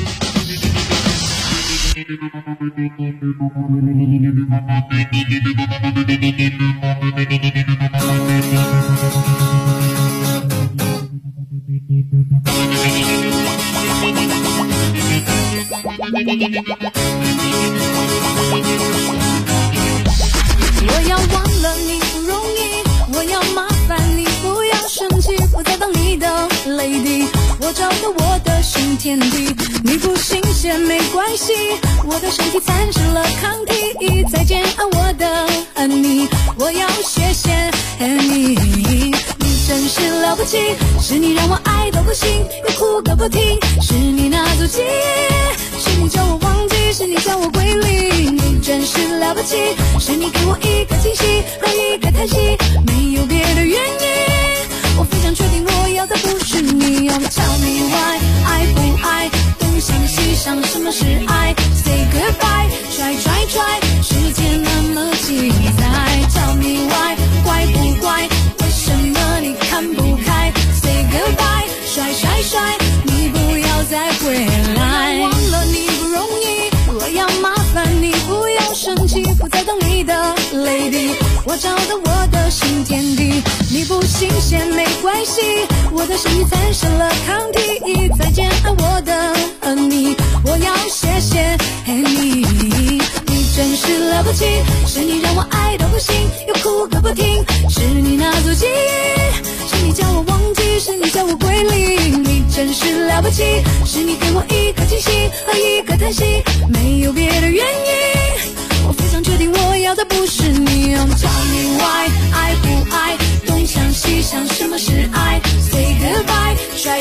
我要忘了你不容易，我要麻烦你不要生气，不再当你的 lady， 我找到我的新天地，你不新鲜没关系，我的身体产生了抗体，再见啊我的你，我要谢谢你，你真是了不不起，是你让我爱到不行，又哭个不停，是你那组记忆，是你叫我忘记，是你叫我归零，你真是了不起，是你给我一个惊喜和一个叹息，没有别的原因，我非常确定我要的不是你。Tell me why， 爱不爱，东想西想，什么是爱 ？Say goodbye， try， 世界那么精彩。Tell me why， 怪不怪？为什么你看不开 ？Say goodbye， 甩，你不要再回来。忘了你不容易，我要麻烦你不要生气，不再当你的 lady， 我找到我的新天地。你不新鲜没关系，我的身体产生了抗体，再见爱我的你，我要谢谢你，你真是了不起，是你让我爱到不行，又哭个不停，是你那组记忆，是你叫我忘记，是你叫我归零，你真是了不起，是你给我一个惊喜和一个叹息，没有别的原因，我非常确定我要的不是你。Tell me why， 爱不爱，东想西想，什么是爱 ？Say goodbye，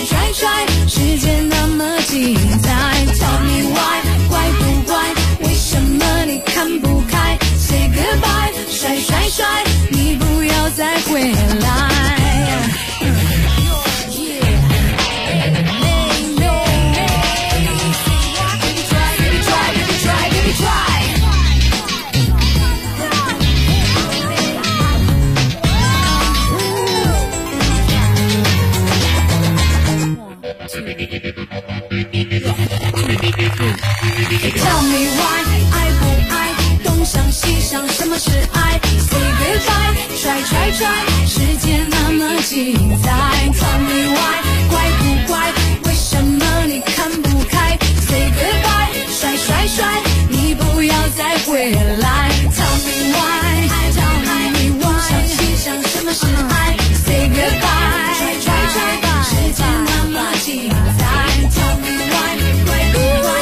try， 世界那么精彩。Tell me why， 怪不怪？为什么你看不开 ？Say goodbye， 甩，你不要再回来。Tell me why， 爱不爱，东想西想，什么是爱 ？Say goodbye， try， 世界那么精彩。Tell me why， 怪不怪？为什么你看不开 ？Say goodbye， 甩，你不要再回来。Tell me why， 东想西想，什么是爱 ？Say goodbye， try， 世界那么精彩。Tell me why， 怪不怪？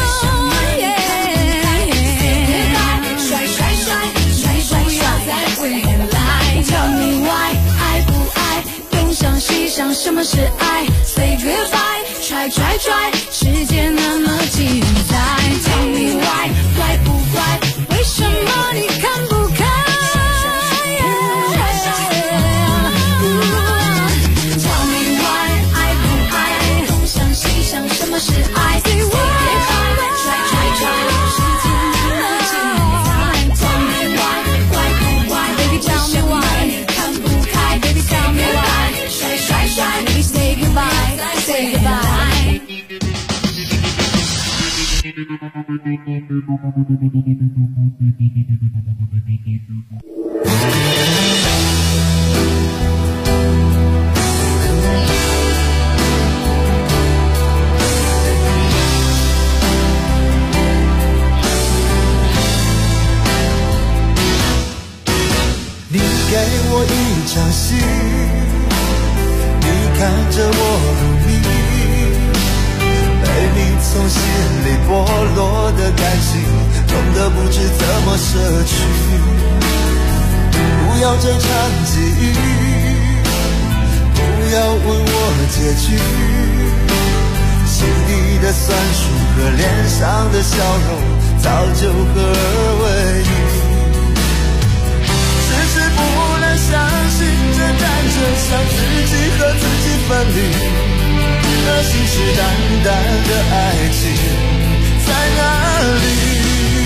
想什么是爱 ？Say goodbye， try， 世界那么精彩。Tell me why， 怪不怪？为什么你看不开 ？Tell me why， 爱不爱？东想西想，什么是爱 ？Say goodbye， try， 世界那么精彩。Tell me why， 怪不怪 ？Baby tell me why， 你看不开 ？Baby tell me why。Baby, say goodbye, say goodbye. 你给我一场戏，看着我努力，被你从心里剥落的感情，痛得不知怎么舍去。不要这场记忆，不要问我结局，心底的酸楚和脸上的笑容早就合而为一。只是不能相信这战争像自己和自己分离，那信誓旦旦的爱情在哪里？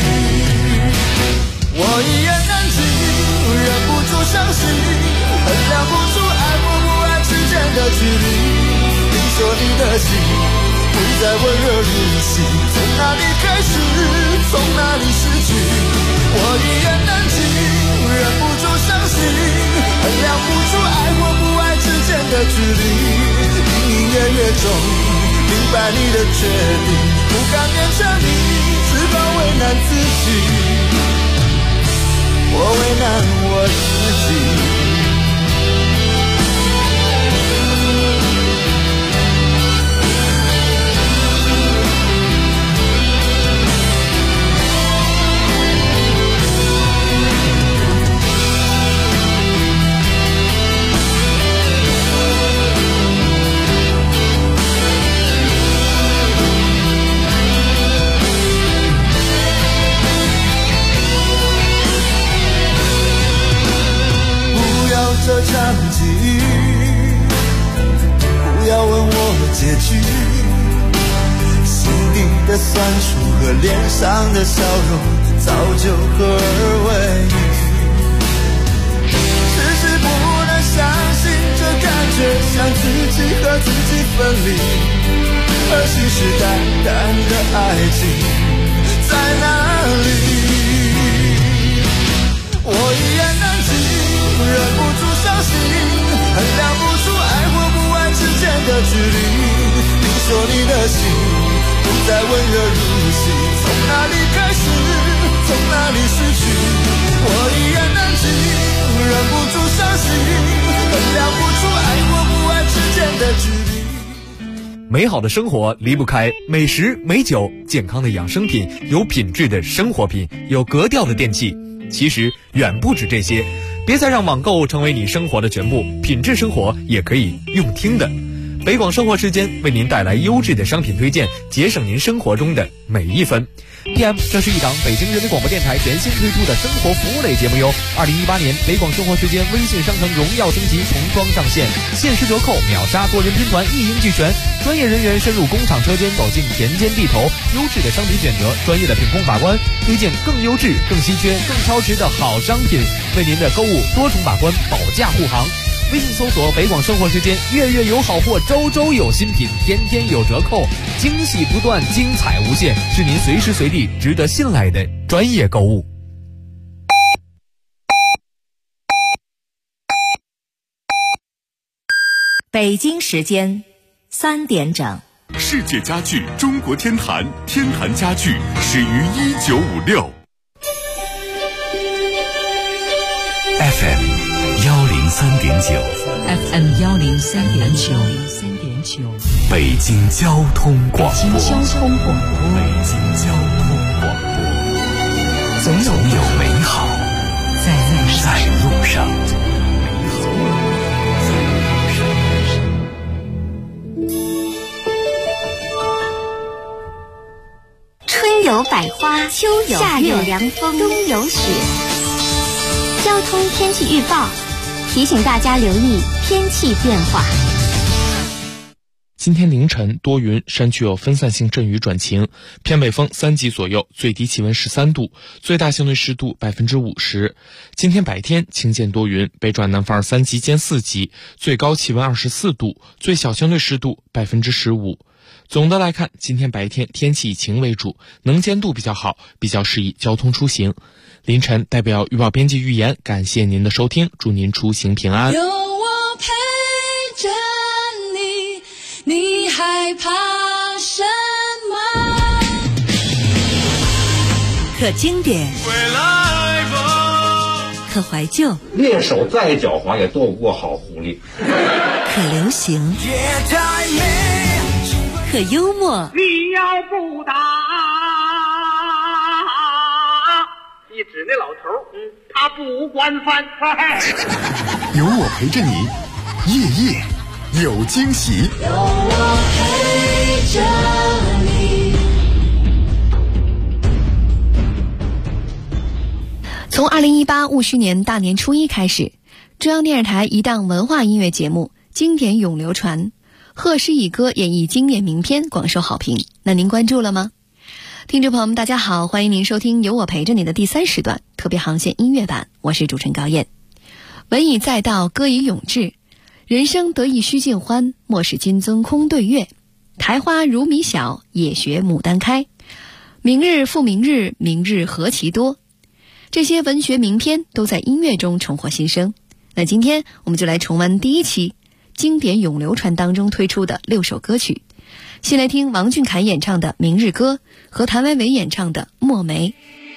我一言难尽，忍不住伤心，衡量不出爱或不爱之间的距离。你说你的心不再温热如昔，从哪里开始，从哪里失去？我一言难尽，忍不住伤心，衡量不出爱或不爱之间的距离。隐隐约约中明白你的决定，不敢勉强你，只好为难自己，我为难我自己。 结局，心底的酸楚和脸上的笑容早就合二为一，只是不能相信这感觉像自己和自己分离，而信誓旦旦的爱情在哪里？我一言难尽，忍不住伤心，衡量不出爱或不爱之间的距离。听说你的心不再温热如昔，从哪里开始，从哪里失去？我一言难尽，忍不住伤心，衡量不出爱或不爱之间的距离。 美好的生活离不开美食美酒，健康的养生品，有品质的生活品，有格调的电器。其实远不止这些，别再让网购成为你生活的全部，品质生活也可以用听的。北广生活时间为您带来优质的商品推荐，节省您生活中的每一分。PM， 这是一档北京人民广播电台全新推出的生活服务类节目哟。2018年北广生活时间微信商城荣耀升级，重装上线，限时折扣，秒杀多人拼团，一应俱全。专业人员深入工厂车间，走进田间地头，优质的商品选择，专业的品控把关，推荐更优质、更稀缺、更超值的好商品，为您的购物多重把关，保驾护航。微信搜索北广生活时间，月月有好货，周周有新品，天天有折扣，惊喜不断，精彩无限，是您随时随地值得信赖的专业购物。 北京时间3点整。 世界家具中国天坛，天坛家具始于1956。 FM 103.9 FM 103.9， 北京交通广播。 北京交通广播。 北京交通广播。总有美好在路上。 春有百花，秋有夏有凉风，冬有雪。交通天气预报提醒大家留意天气变化。 今天凌晨多云，山区有分散性阵雨转晴，偏北风3级左右，最低气温13度，最大相对湿度50%。今天白天晴间多云，北转南风3级兼4级，最高气温24度，最小相对湿度15%。总的来看，今天白天天气以晴为主，能见度比较好，比较适宜交通出行。凌晨代表预报编辑预言，感谢您的收听，祝您出行平安。 有我陪着你，你害怕什么？ 可经典，可怀旧， 猎手再狡猾也斗不过好狐狸。 可流行，可幽默。 你要不打，一指那老头，他不惯犯。 有我陪着你，夜夜有惊喜。 有我陪着你。 从2018戊戌年大年初一开始，中央电视台一档文化音乐节目《经典咏流传》，贺诗以歌演绎经典名篇，广受好评。那您关注了吗？听众朋友们，大家好，欢迎您收听《有我陪着你》的第3时段特别航线音乐版，我是主持人高燕。文以载道，歌以咏志，人生得意须尽欢，莫使金樽空对月。苔花如米小，也学牡丹开。明日复明日，明日何其多。这些文学名篇都在音乐中重获新生。那今天我们就来重温第1期经典咏流传当中推出的6首歌曲。先来听王俊凯演唱的《明日歌》和谭维维演唱的《墨梅》。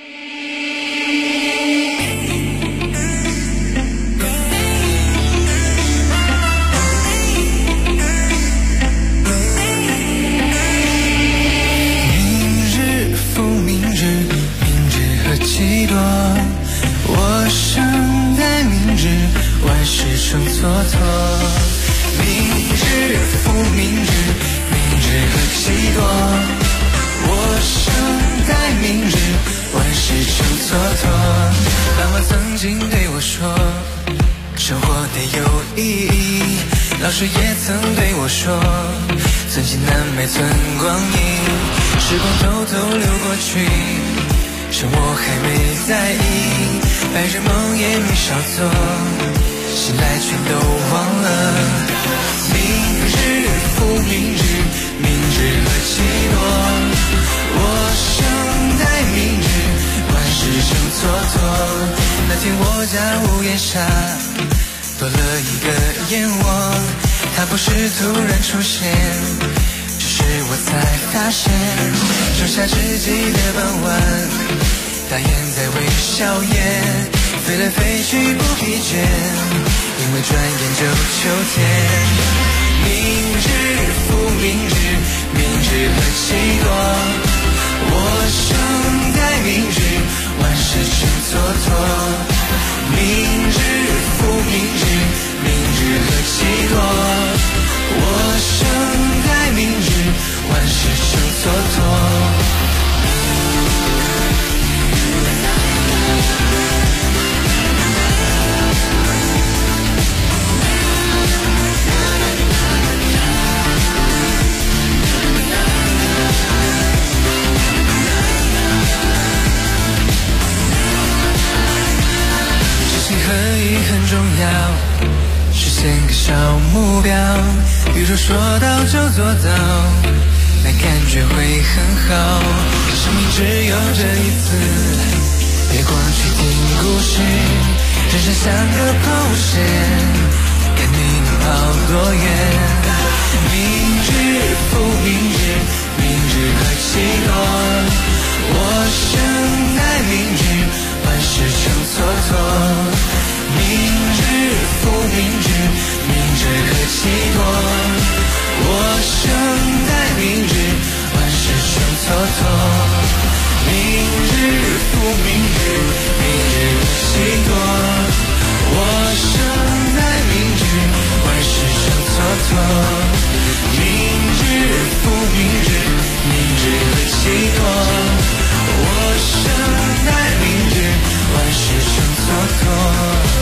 明日复明日，明日何其多。我生待明日，万事成蹉跎。明日复明日，明日何其多。我生待明日，万事成蹉跎。爸妈曾经对我说，生活得有意义。老师也曾对我说， 寸金难买寸光阴，时光偷偷流过去，趁我还没在意，白日梦也没少做，醒来全都忘了。明日复明日，明日何其多，我生待明日，万事成蹉跎。那天我家屋檐下多了一个燕窝，它不是突然出现，只是我才发现，仲夏之际的傍晚，大雁在微笑雁，飞来飞去不疲倦，因为转眼就秋天。明日复明日，明日何其多，我生待明日，万事成蹉跎。明日复明日，明日何其多，我生待明日，万事成蹉跎。可以很重要，实现个小目标，比如说到就做到，那感觉会很好。生命只有这一次，别光去听故事，人生像个跑线，看你能跑多远。明日复明日，明日何其多，我生待明日，万事成蹉跎。明日复明日，明日何其多，我生待明日，万事成蹉跎。明日复明日，明日何其多，我生待明日，万事成蹉跎。明日复明日，明日何其多，我生待明日，万事成蹉跎。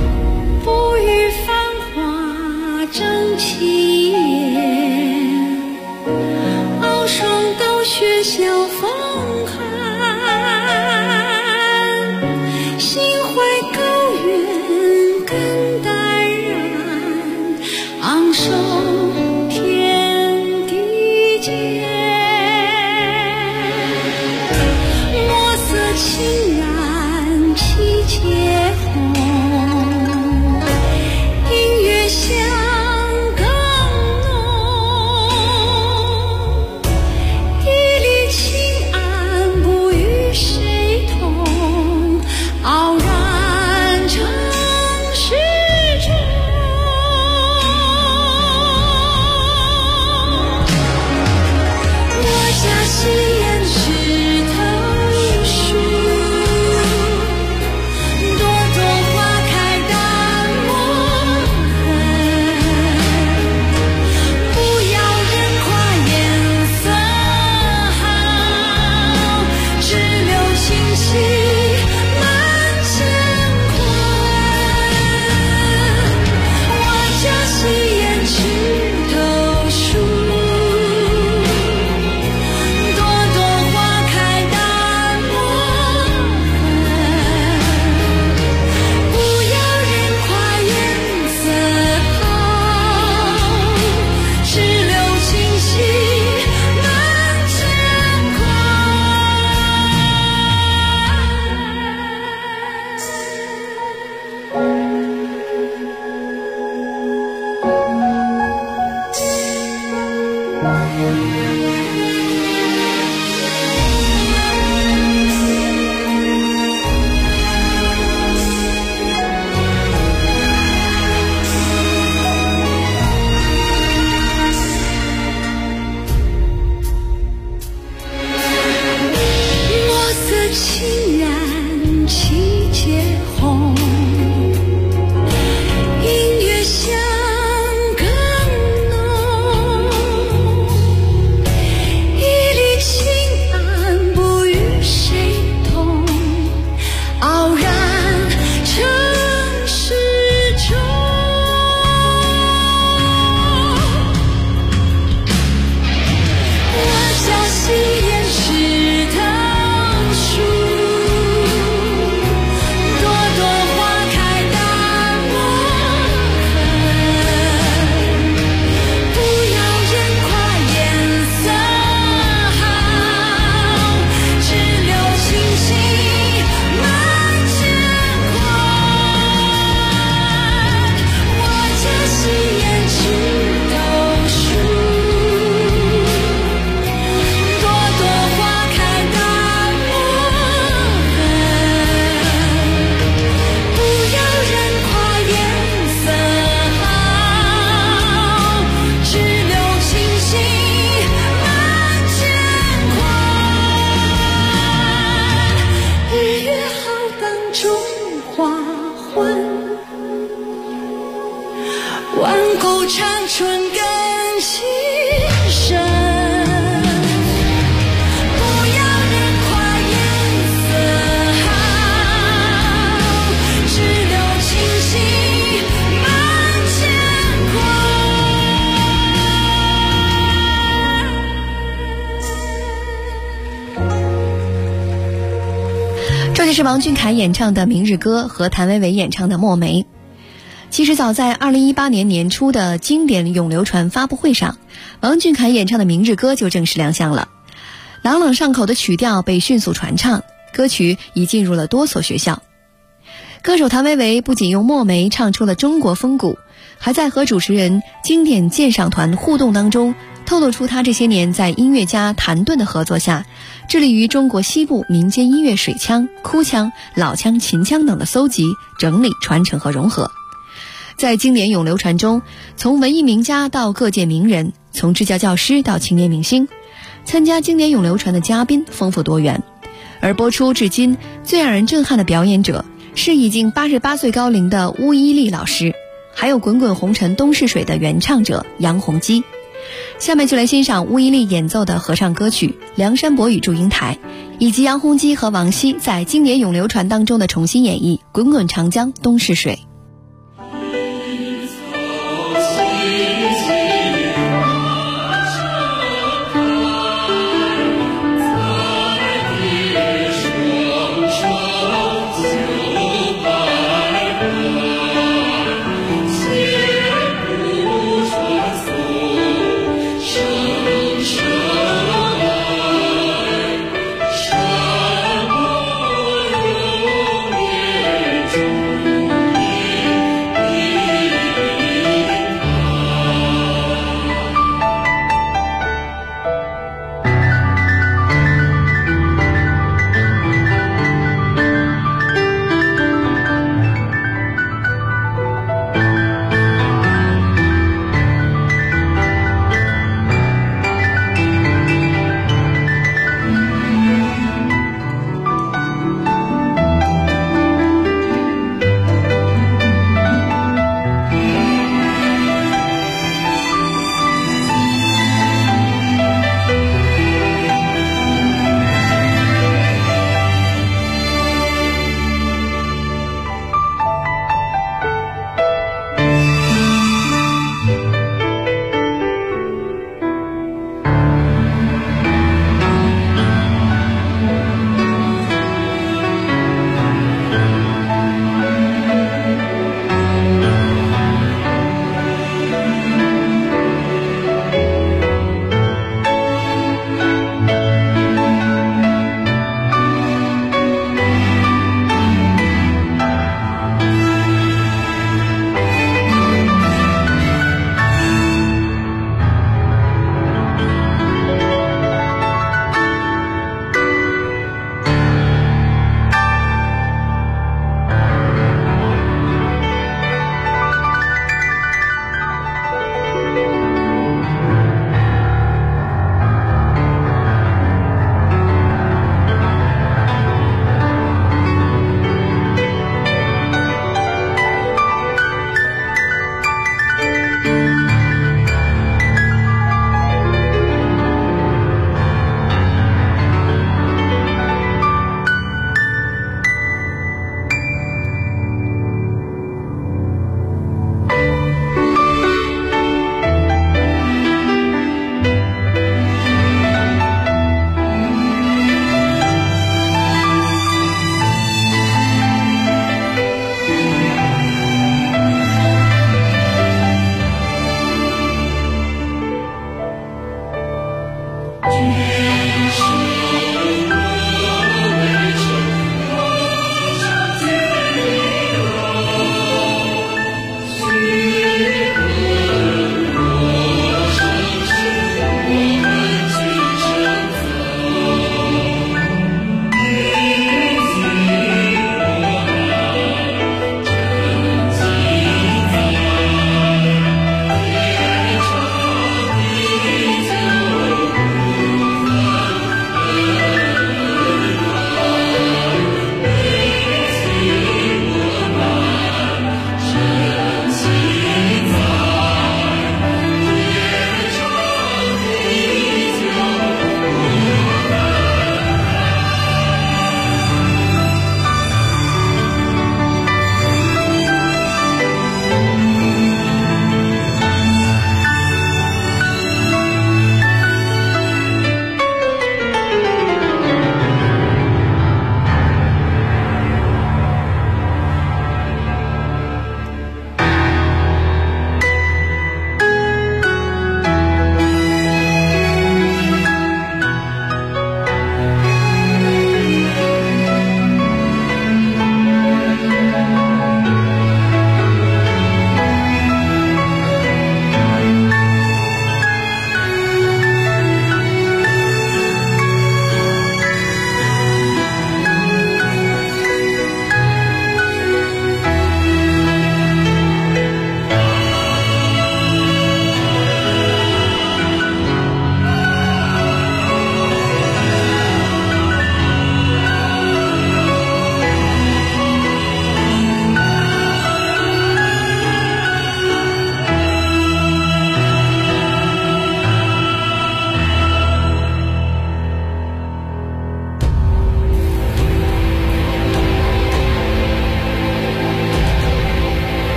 不与繁华争奇艳， 这是王俊凯演唱的《明日歌》和谭维维演唱的《墨梅》。其实早在2018年年初的经典咏流传发布会上，王俊凯演唱的《明日歌》就正式亮相了。朗朗上口的曲调被迅速传唱，歌曲已进入了多所学校。歌手谭维维不仅用《墨梅》唱出了中国风骨，还在和主持人经典鉴赏团互动当中透露出他这些年在音乐家谭盾的合作下，致力于中国西部民间音乐水腔、哭腔、老腔、秦腔等的搜集、整理、传承和融合。在经典咏流传中，从文艺名家到各界名人，从支教教师到青年明星，参加经典咏流传的嘉宾丰富多元。而播出至今最让人震撼的表演者是已经88岁高龄的巫伊丽老师，还有滚滚红尘东逝水的原唱者杨洪基。下面就来欣赏巫伊丽演奏的合唱歌曲《梁山伯与祝英台》，以及杨洪基和王晰在经典咏流传当中的重新演绎《滚滚长江东逝水》。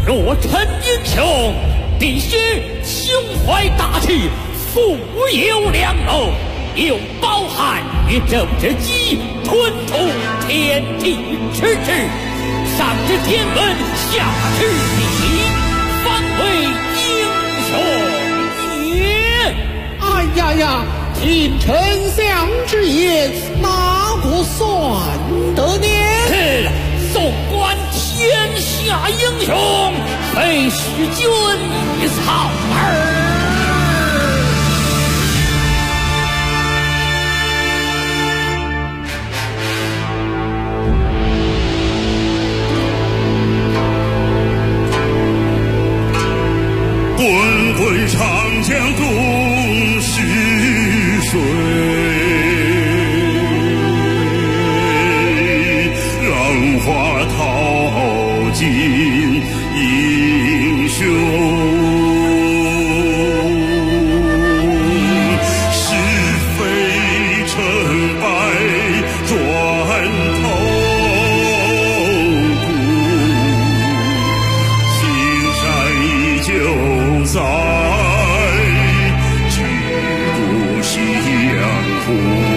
若陈英雄，必须胸怀大志，富有良谋，有包含于政之机，吞吐天地之志，上知天文，下知地理，方为英雄也。 哎呀呀，听丞相之言，哪个算得呢？ 纵观天下英雄，非使君一草儿。 滚滚长江东逝水，浪花淘尽英雄，是非成败转头顾，青山依旧在，几度夕阳红。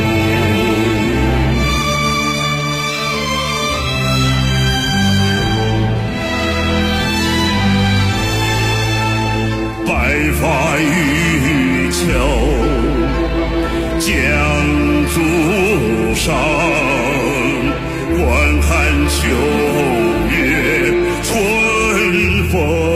白发渔樵江渚上，观看秋月春风。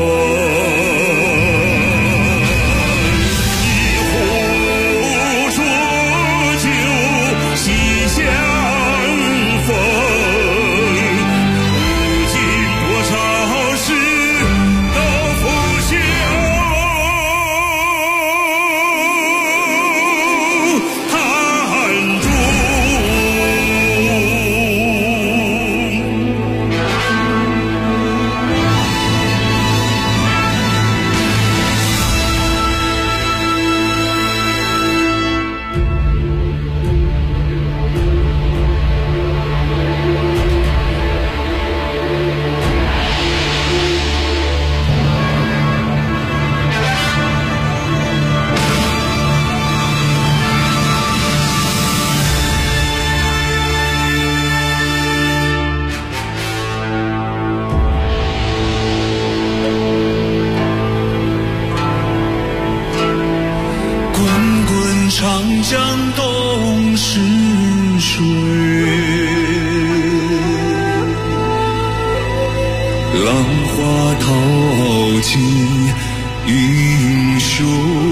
长江东逝水，浪花淘尽英雄，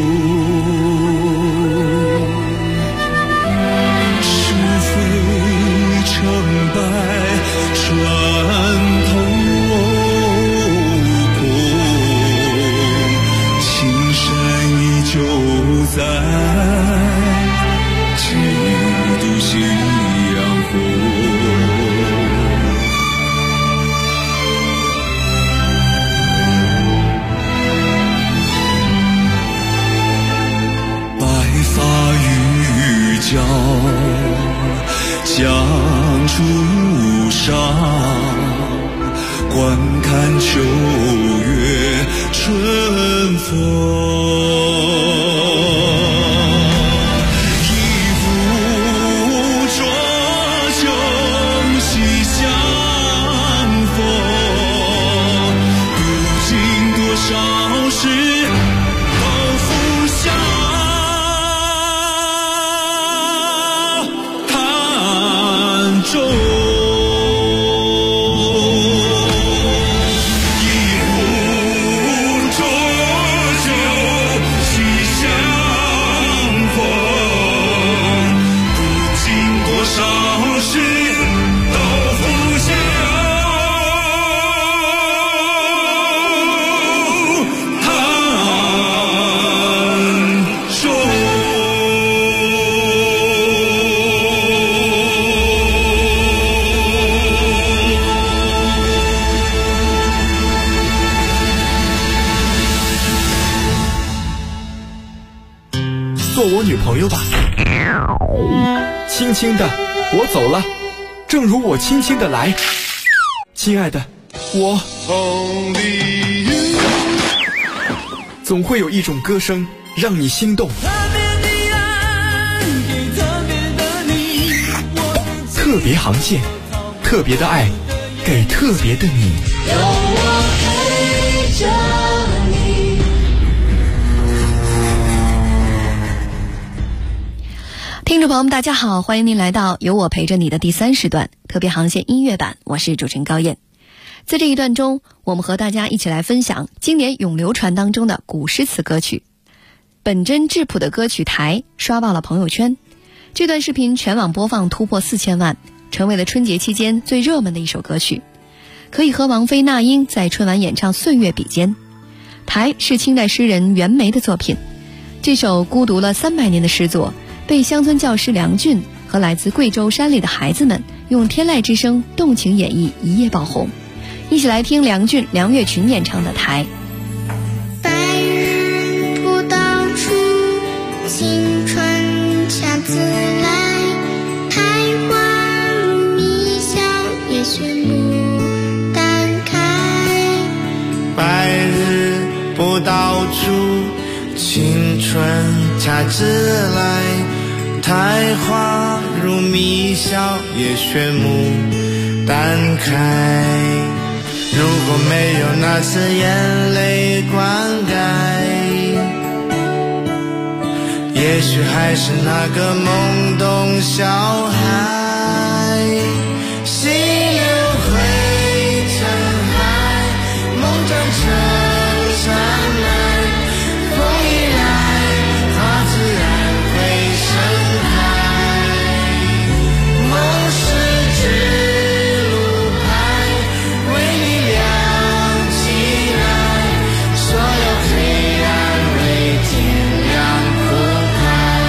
是非成败穿透空，青山依旧在，几度夕阳红。白发渔樵江渚上，观看秋月春风。 做我女朋友吧，轻轻的，我走了，正如我轻轻的来，亲爱的，我。 总会有一种歌声让你心动。特别航线，特别的爱，给特别的你。 有我陪着你。 听众朋友们大家好，欢迎您来到有我陪着你的第3时段特别航线音乐版，我是主持人高燕。在这一段中，我们和大家一起来分享今年永流传当中的古诗词歌曲。本真质朴的歌曲《台》刷爆了朋友圈，这段视频全网播放突破4000万，成为了春节期间最热门的一首歌曲，可以和王菲、那英在春晚演唱《岁月》比肩。《台》是清代诗人袁枚的作品，这首孤独了300年的诗作被乡村教师梁俊和来自贵州山里的孩子们用天籁之声动情演绎，一夜爆红。一起来听梁俊、梁月群演唱的《台》。 白日不到处，青春恰自来，苔花如迷笑，也许牡丹开。 白日不到处，青春恰自来，苔花如迷笑，也学牡丹开。如果没有那次眼泪灌溉，也许还是那个懵懂小孩。心流汇成海，梦转成山脉，风一来，它自然会盛开。梦是指路牌，为你亮起来，所有黑暗为天亮铺开。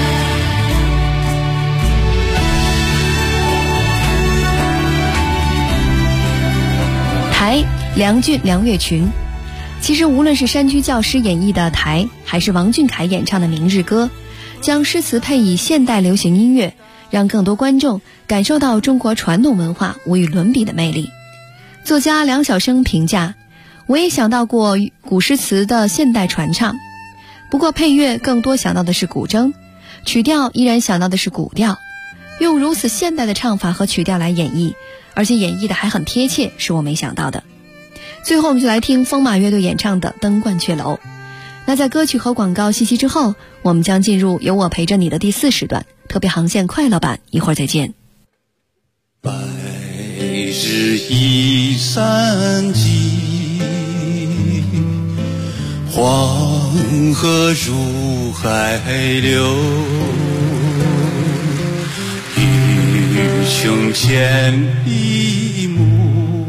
台，梁俊、梁月群。其实无论是山区教师演绎的《台》，还是王俊凯演唱的《明日歌》，将诗词配以现代流行音乐，让更多观众感受到中国传统文化无与伦比的魅力。作家梁晓声评价：我也想到过古诗词的现代传唱，不过配乐更多想到的是古筝，曲调依然想到的是古调，用如此现代的唱法和曲调来演绎，而且演绎的还很贴切，是我没想到的。最后我们就来听风马乐队演唱的《登鹳雀楼》。那在歌曲和广告信息之后，我们将进入有我陪着你的第4时段特别航线快乐版，一会儿再见。 白日依山尽，黄河入海流，欲穷千里目，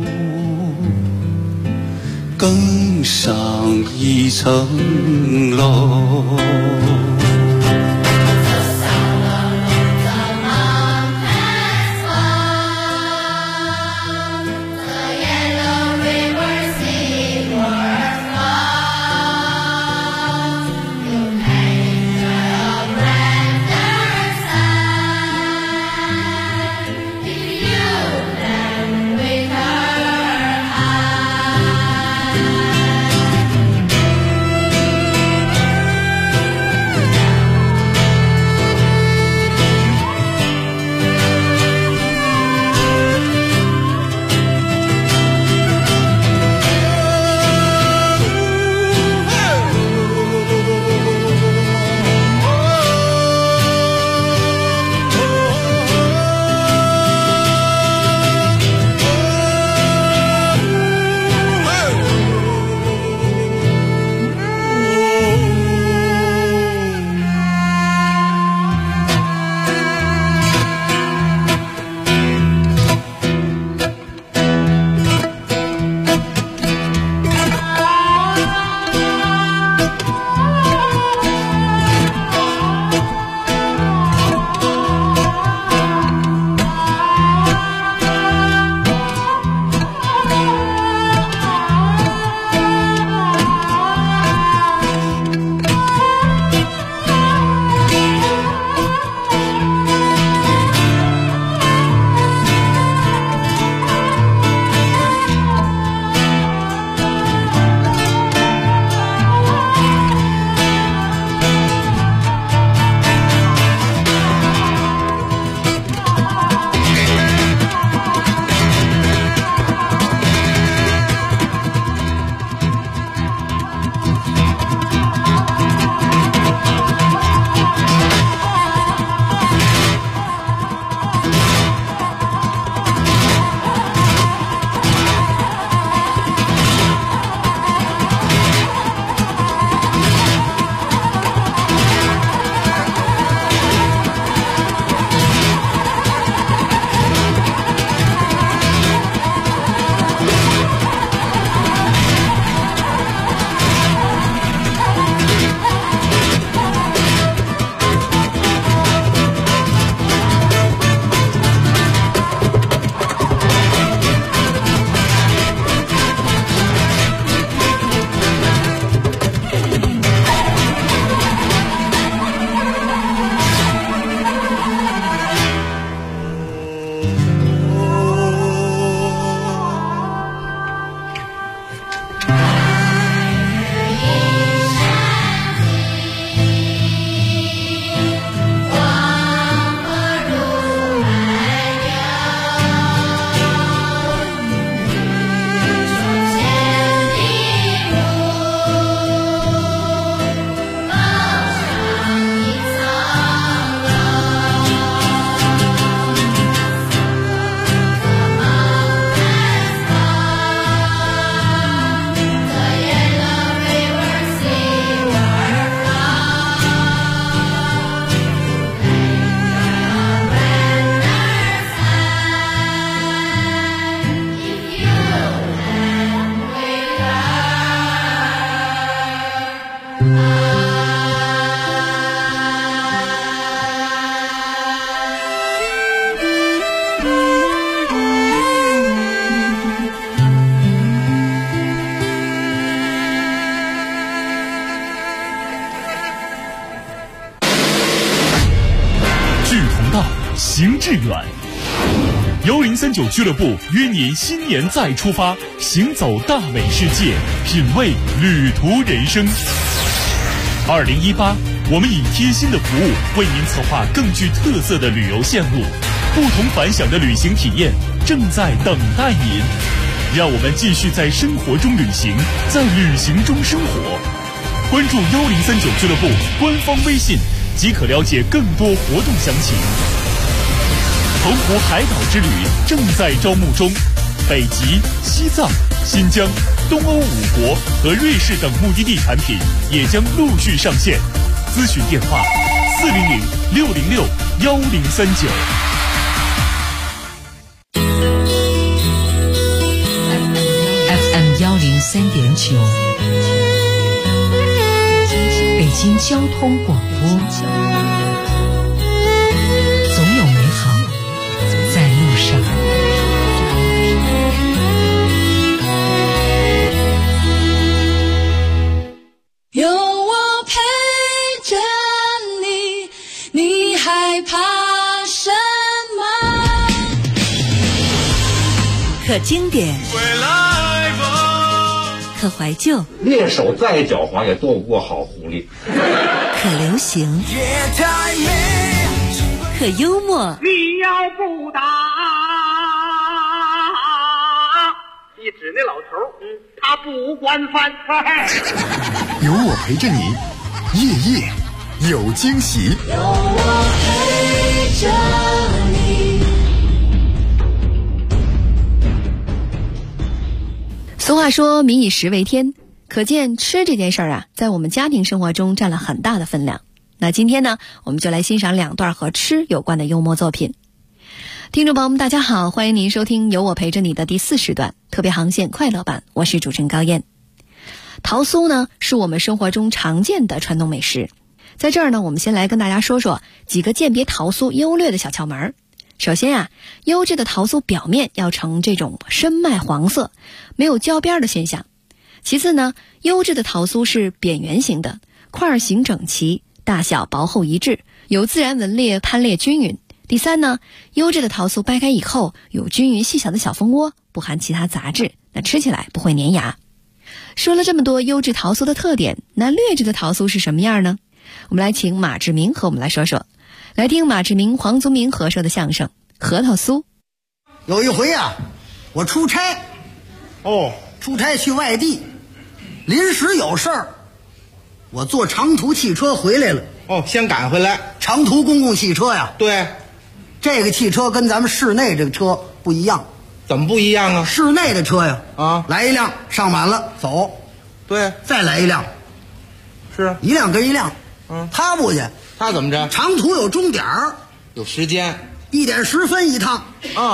更上一层楼。 致远。1039俱乐部约您新年再出发，行走大美世界，品味旅途人生。2018，我们以贴心的服务为您策划更具特色的旅游线路，不同凡响的旅行体验正在等待您。让我们继续在生活中旅行，在旅行中生活。关注1039俱乐部官方微信，即可了解更多活动详情。澎湖海岛之旅正在招募中，北极、西藏、新疆、东欧5国和瑞士等目的地产品也将陆续上线。咨询电话400-606-1039。 FM 103.9，北京交通广播。总有美好在路上。 有我陪着你，你害怕什么？ 可经典，可怀旧， 猎手再狡猾也斗不过好狐狸。 可流行，可幽默。 你要不打，一指那老头，他不管饭。 有我陪着你，夜夜有惊喜。 有我陪着你。 俗话说民以食为天，可见吃这件事儿啊，在我们家庭生活中占了很大的分量。那今天呢，我们就来欣赏2段和吃有关的幽默作品。听众朋友们大家好，欢迎您收听有我陪着你的第4时段特别航线快乐版，我是主持人高燕。桃酥呢，是我们生活中常见的传统美食。在这儿呢，我们先来跟大家说说几个鉴别桃酥优劣的小窍门。首先啊，优质的桃酥表面要呈这种深麦黄色，没有焦边的现象。其次呢，优质的桃酥是扁圆形的，块形整齐，大小薄厚一致，有自然纹裂攀列均匀。第三呢，优质的桃酥掰开以后有均匀细小的小蜂窝，不含其他杂质，那吃起来不会粘牙。说了这么多优质桃酥的特点，那劣质的桃酥是什么样呢？我们来请马志明和我们来说说。来听马志明、黄宗明合说的相声《核桃酥》。 有一回啊，我出差去外地，临时有事儿，我坐长途汽车回来了。 先赶回来。 长途公共汽车呀， 对， 这个汽车跟咱们市内这个车不一样。 怎么不一样啊？ 市内的车呀，来一辆上满了走， 对， 再来一辆， 是一辆跟一辆。他不去， 他怎么着？ 长途有钟点儿， 有时间 ，1点10分一趟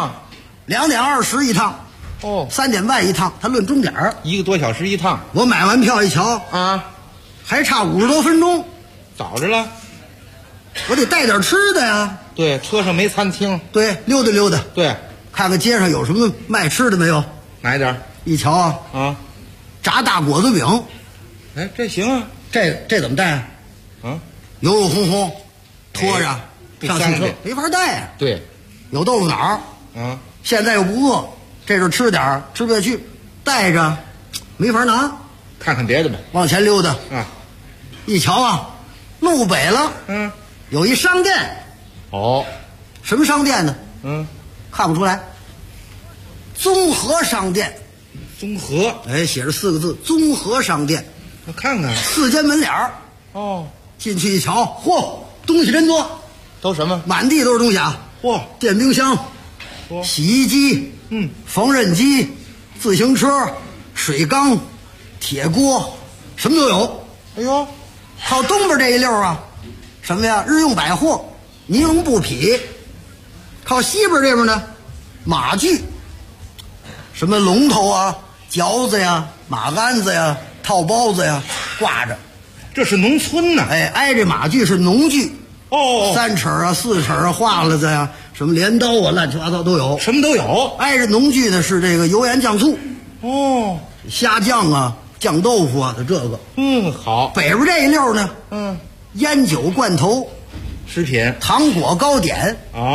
，2点20一趟，3点半一趟，他论钟点儿 ，1个多小时一趟。 我买完票一瞧还差50多分钟， 早着了， 我得带点吃的呀。 对，车上没餐厅， 对，溜达溜达， 对， 看看街上有什么卖吃的没有， 买点。 一瞧炸大果子饼， 哎，这行啊， 这怎么带油油烘烘拖着上汽车没法带啊。 对， 有豆腐脑现在又不饿，这阵吃点吃不下去，带着没法拿， 看看别的吧。 往前溜达一瞧路北了，有一商店。什么商店呢？看不出来。综合商店。 综合， 写着4个字，综合商店。 我看看 ，4间门脸儿。进去一瞧，嚯，东西真多。 都什么？ 满地都是东西啊！电冰箱、洗衣机、缝纫机、自行车、水缸、铁锅，什么都有。 哎呦， 靠东边这一溜什么呀？日用百货、尼龙布匹。靠西边这边呢，马具，什么龙头啊、嚼子呀、马鞍子呀、套包子呀，挂着。 这是农村呢。 挨着马具是农具。3尺啊、4尺啊、画了子呀，什么镰刀啊，乱七八糟都有， 什么都有。 挨着农具呢是这个油盐酱醋。虾酱啊、酱豆腐啊的这个。 好。 北边这一溜呢，烟酒罐头、 食品、 糖果糕点。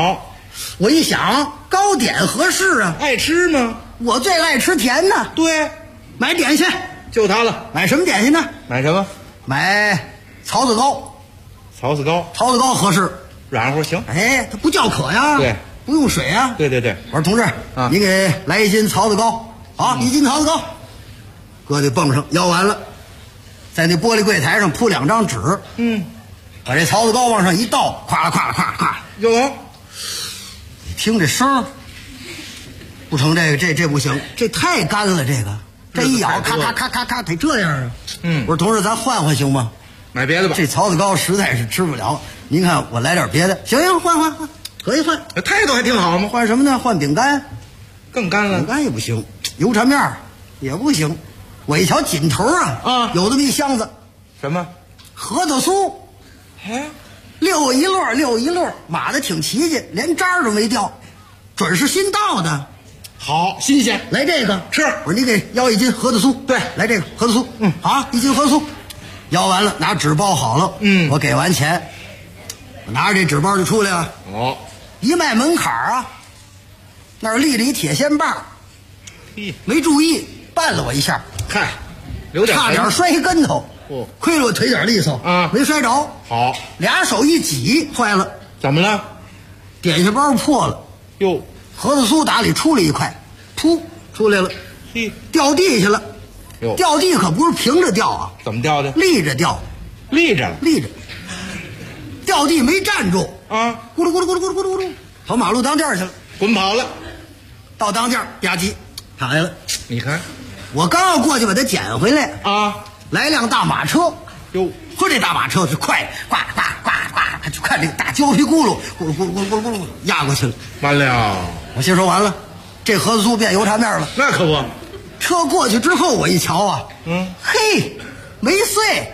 我一想糕点合适啊， 爱吃吗？ 我最爱吃甜的。 对， 买点心就它了。 买什么点心呢？ 买什么？ 买槽子糕。 槽子糕， 槽子糕合适， 软乎行。 哎，它不叫渴呀， 对， 不用水啊。 对对对， 我说同志啊，你给来1斤槽子糕啊，1斤槽子糕，搁在泵上摇完了，在那玻璃柜台上铺2张纸，把这槽子糕往上一倒，咵啦咵啦咵啦咵啦， 有。 你听这声儿，不成，这不行，这太干了，这一咬，咔咔咔咔咔，得这样啊。我说同志，咱换换行吗？ 买别的吧， 这槽子糕实在是吃不了。您看我来点别的，行，换，可以换。 态度还挺好吗？ 换什么呢？换饼干， 更干了。 饼干也不行，油缠面也不行。我一瞧紧头啊，有这么一箱子， 什么？ 核桃酥，溜一摞，码的挺齐齐，连渣儿都没掉，准是新到的。 好，新鲜。 来这个吃。 我说你给要1斤核桃酥。 对， 来这个核桃酥。好，1斤核桃酥。要完了，拿纸包好了。我给完钱，我拿着这纸包就出来了。一迈门槛啊，那儿立着一铁锨把，没注意绊了我一下， 嗨，留点差点摔一跟头。亏了我腿脚利索啊，没摔着。 好 ，2手一挤，坏了。 怎么了？ 点心包破了。 哟， 核桃酥打里出了一块，噗，出来了，掉地下了。掉地可不是平着掉啊， 怎么掉的？ 立着掉， 立着， 掉地没站住啊， 咕噜咕噜咕噜咕噜咕噜咕噜，跑马路当间去了， 滚跑了。 到当间吧唧躺下了。 你看， 我刚要过去把它捡回来啊， 来辆大马车，呵，这大马车是快，呱呱呱呱，他就看这个大胶皮轱辘，咕噜咕噜咕噜咕噜咕噜压过去了。 完了， 我心说完了，这核桃酥变油缠面了。 那可不。 车过去之后，我一瞧啊，嘿，没碎，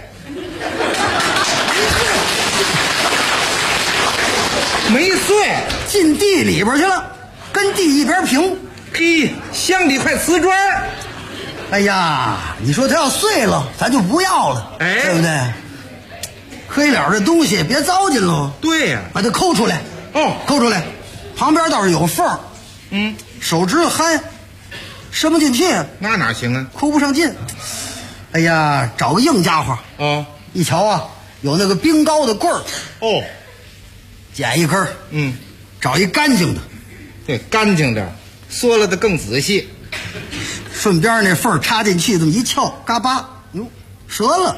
进地里边去了，跟地一边平。 嘿，像你块瓷砖。 哎呀，你说它要碎了，咱就不要了，对不对？黑了这东西别糟践喽。 对呀， 把它抠出来。抠出来，旁边倒是有缝，手指头憨。伸不进去， 那哪行啊？ 抠不上劲。哎呀，找个硬家伙一瞧啊，有那个冰糕的棍儿捡一根找一干净的， 对，干净点，缩了的更仔细。 顺边那缝插进去，这么一撬，嘎巴，折了，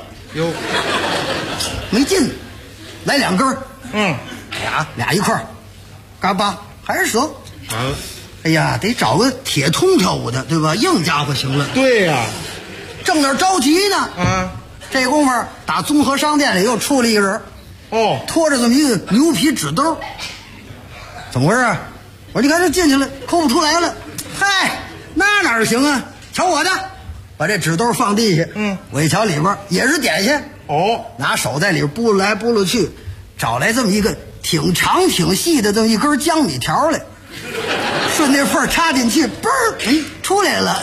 没劲，来2根，俩一块，嘎巴还是折。哎呀，得找个铁通跳舞的，对吧？硬家伙行了。 对呀， 正那着急呢。这功夫打综合商店里又出了一个人。拖着这么一个牛皮纸兜。怎么回事？我说你看这进去了，抠不出来了。嗨，那哪行啊？瞧我的，把这纸兜放地下。我一瞧里边也是点心。拿手在里边拨来拨去，找来这么一个挺长挺细的这么一根江米条来。顺那缝插进去，嘣儿，出来了。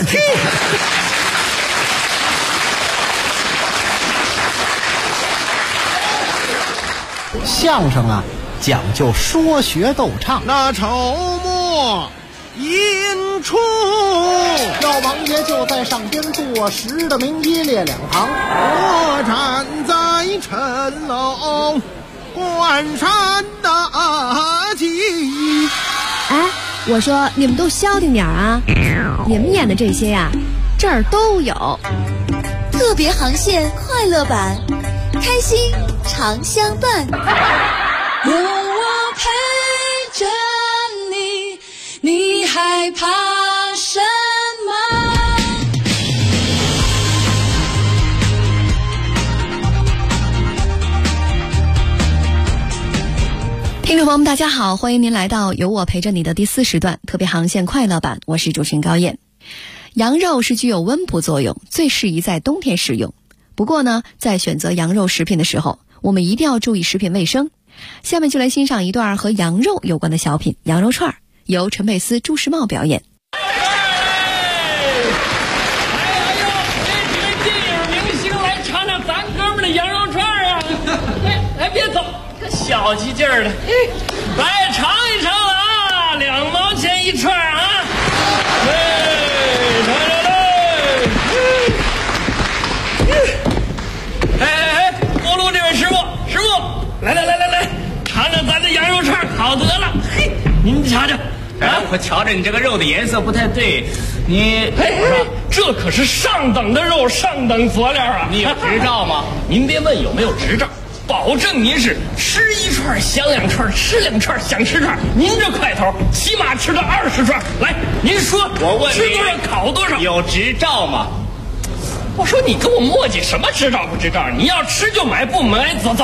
相声啊，讲究说学逗唱。 那筹末引出， 老王爷就在上边坐实的名一列2旁， 我站在城楼观山大吉。 我说你们都消停点啊！你们演的这些呀，这儿都有。 特别航线快乐版，开心常相伴。 有我陪着你，你害怕什么？ 听众朋友们大家好，欢迎您来到有我陪着你的第4时段特别航线快乐版，我是主持人高燕。羊肉是具有温补作用，最适宜在冬天食用。不过呢，在选择羊肉食品的时候，我们一定要注意食品卫生。下面就来欣赏一段和羊肉有关的小品《羊肉串》，由陈佩斯、朱时茂表演。 几位电影明星来尝尝咱哥们的羊肉串啊！哎，别走，小气劲儿的，来尝一尝啊！ 一串啊！哎，锅炉这位师傅，来，尝尝咱的羊肉串，好得了。嘿，您瞧瞧。 哎，我瞧着你这个肉的颜色不太对，你这可是上等的肉，上等佐料啊！ 你有执照吗？ 您别问有没有执照，保证您是吃一串想两串，吃两串想吃串。您这块头起码吃到20串。来，您说， 我问你吃多少烤多少？ 有执照吗？ 我说你跟我磨叽什么执照不执照？你要吃就买，不买走。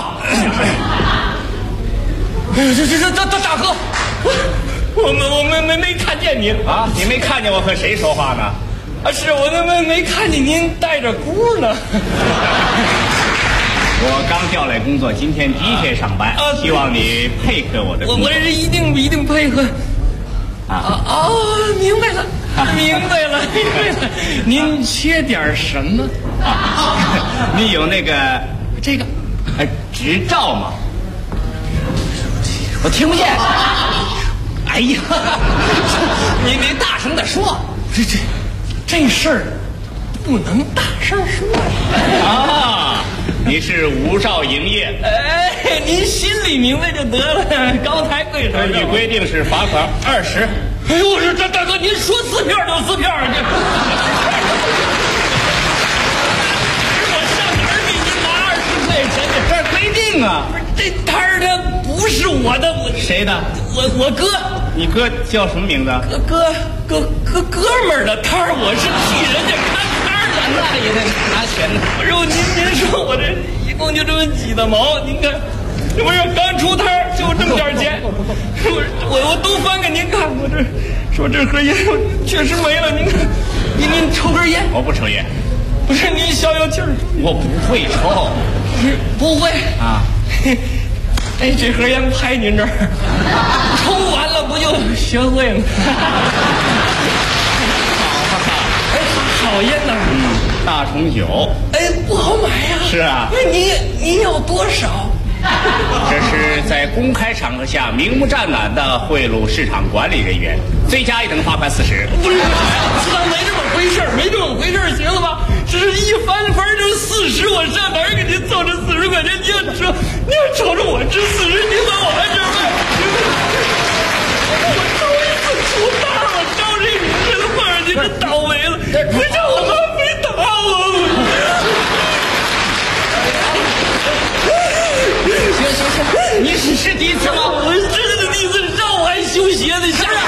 这大哥。我没看见您啊！你没看见我和谁说话呢？ 啊，是我没看见您带着箍呢。 我刚调来工作，今天第一天上班，希望你配合我的工作。 我这一定配合。明白了。您缺点什么？ 你有那个这个执照吗？我听不见。哎呀，你大声的说， 这事儿不能大声说啊！你是无照营业， 哎，您心里明白就得了，高抬贵手。 你规定是罚款20。 哎呦，我说这大哥，您说撕票就撕票，我上哪儿给您拿20块钱去？ 这儿规定啊！ 这摊儿它不是我的， 谁的？ 我哥。 你哥叫什么名字？ 哥们儿的摊儿，我是替人家看摊儿的， 那也得拿钱呢。 不是您说我这一共就这么几的毛，您看，这不是刚出摊儿就这么点钱，我都翻给您看，我这盒烟确实没了，您看，您抽根烟？ 我不抽烟。 不是您消消气儿？ 我不会抽。 不会啊。 哎，这盒烟拍您这儿，抽完了不就学会了？好烟呐！ 大重酒。 哎，不好买呀。 是啊。 那您要多少？ 这是在公开场合下明目张胆的贿赂市场管理人员，罪加一等，罚款40。 不是，没这么回事，行了吧？这是一翻就40，我上哪儿给您凑这40块钱？你要瞅着我这40，您把我还这卖？我头一次出大了，招这名这个份儿，你这倒霉了！不是我妈没打我。 行，你是第一次吗？ 我真的第一次，让我还修鞋呢，下来。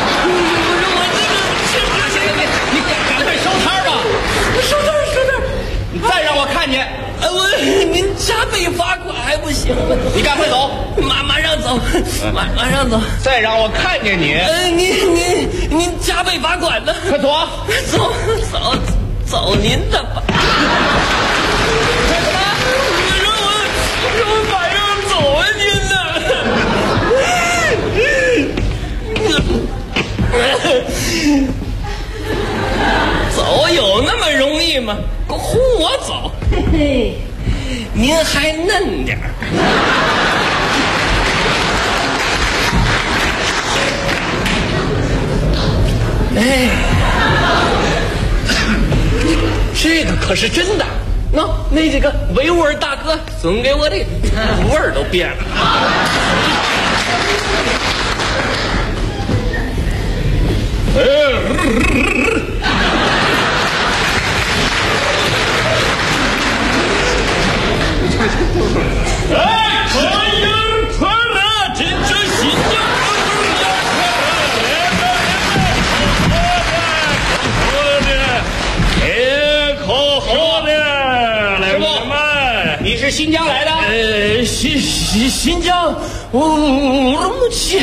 你赶快收摊吧！ 收摊！ 你再让我看见， 您加倍罚款还不行吗？ 你赶快走， 马上走，马上走。 再让我看见你， 您加倍罚款呢？ 快走， 走您的吧。让我马上走啊，您呢？走有那么容易吗？呼我走，您还嫩点儿。哎，这个可是真的。那这个维吾尔大哥送给我的，味儿都变了。哎，传人传人，这新疆可好的，来们， 你是新疆来的？ 新疆乌鲁木齐。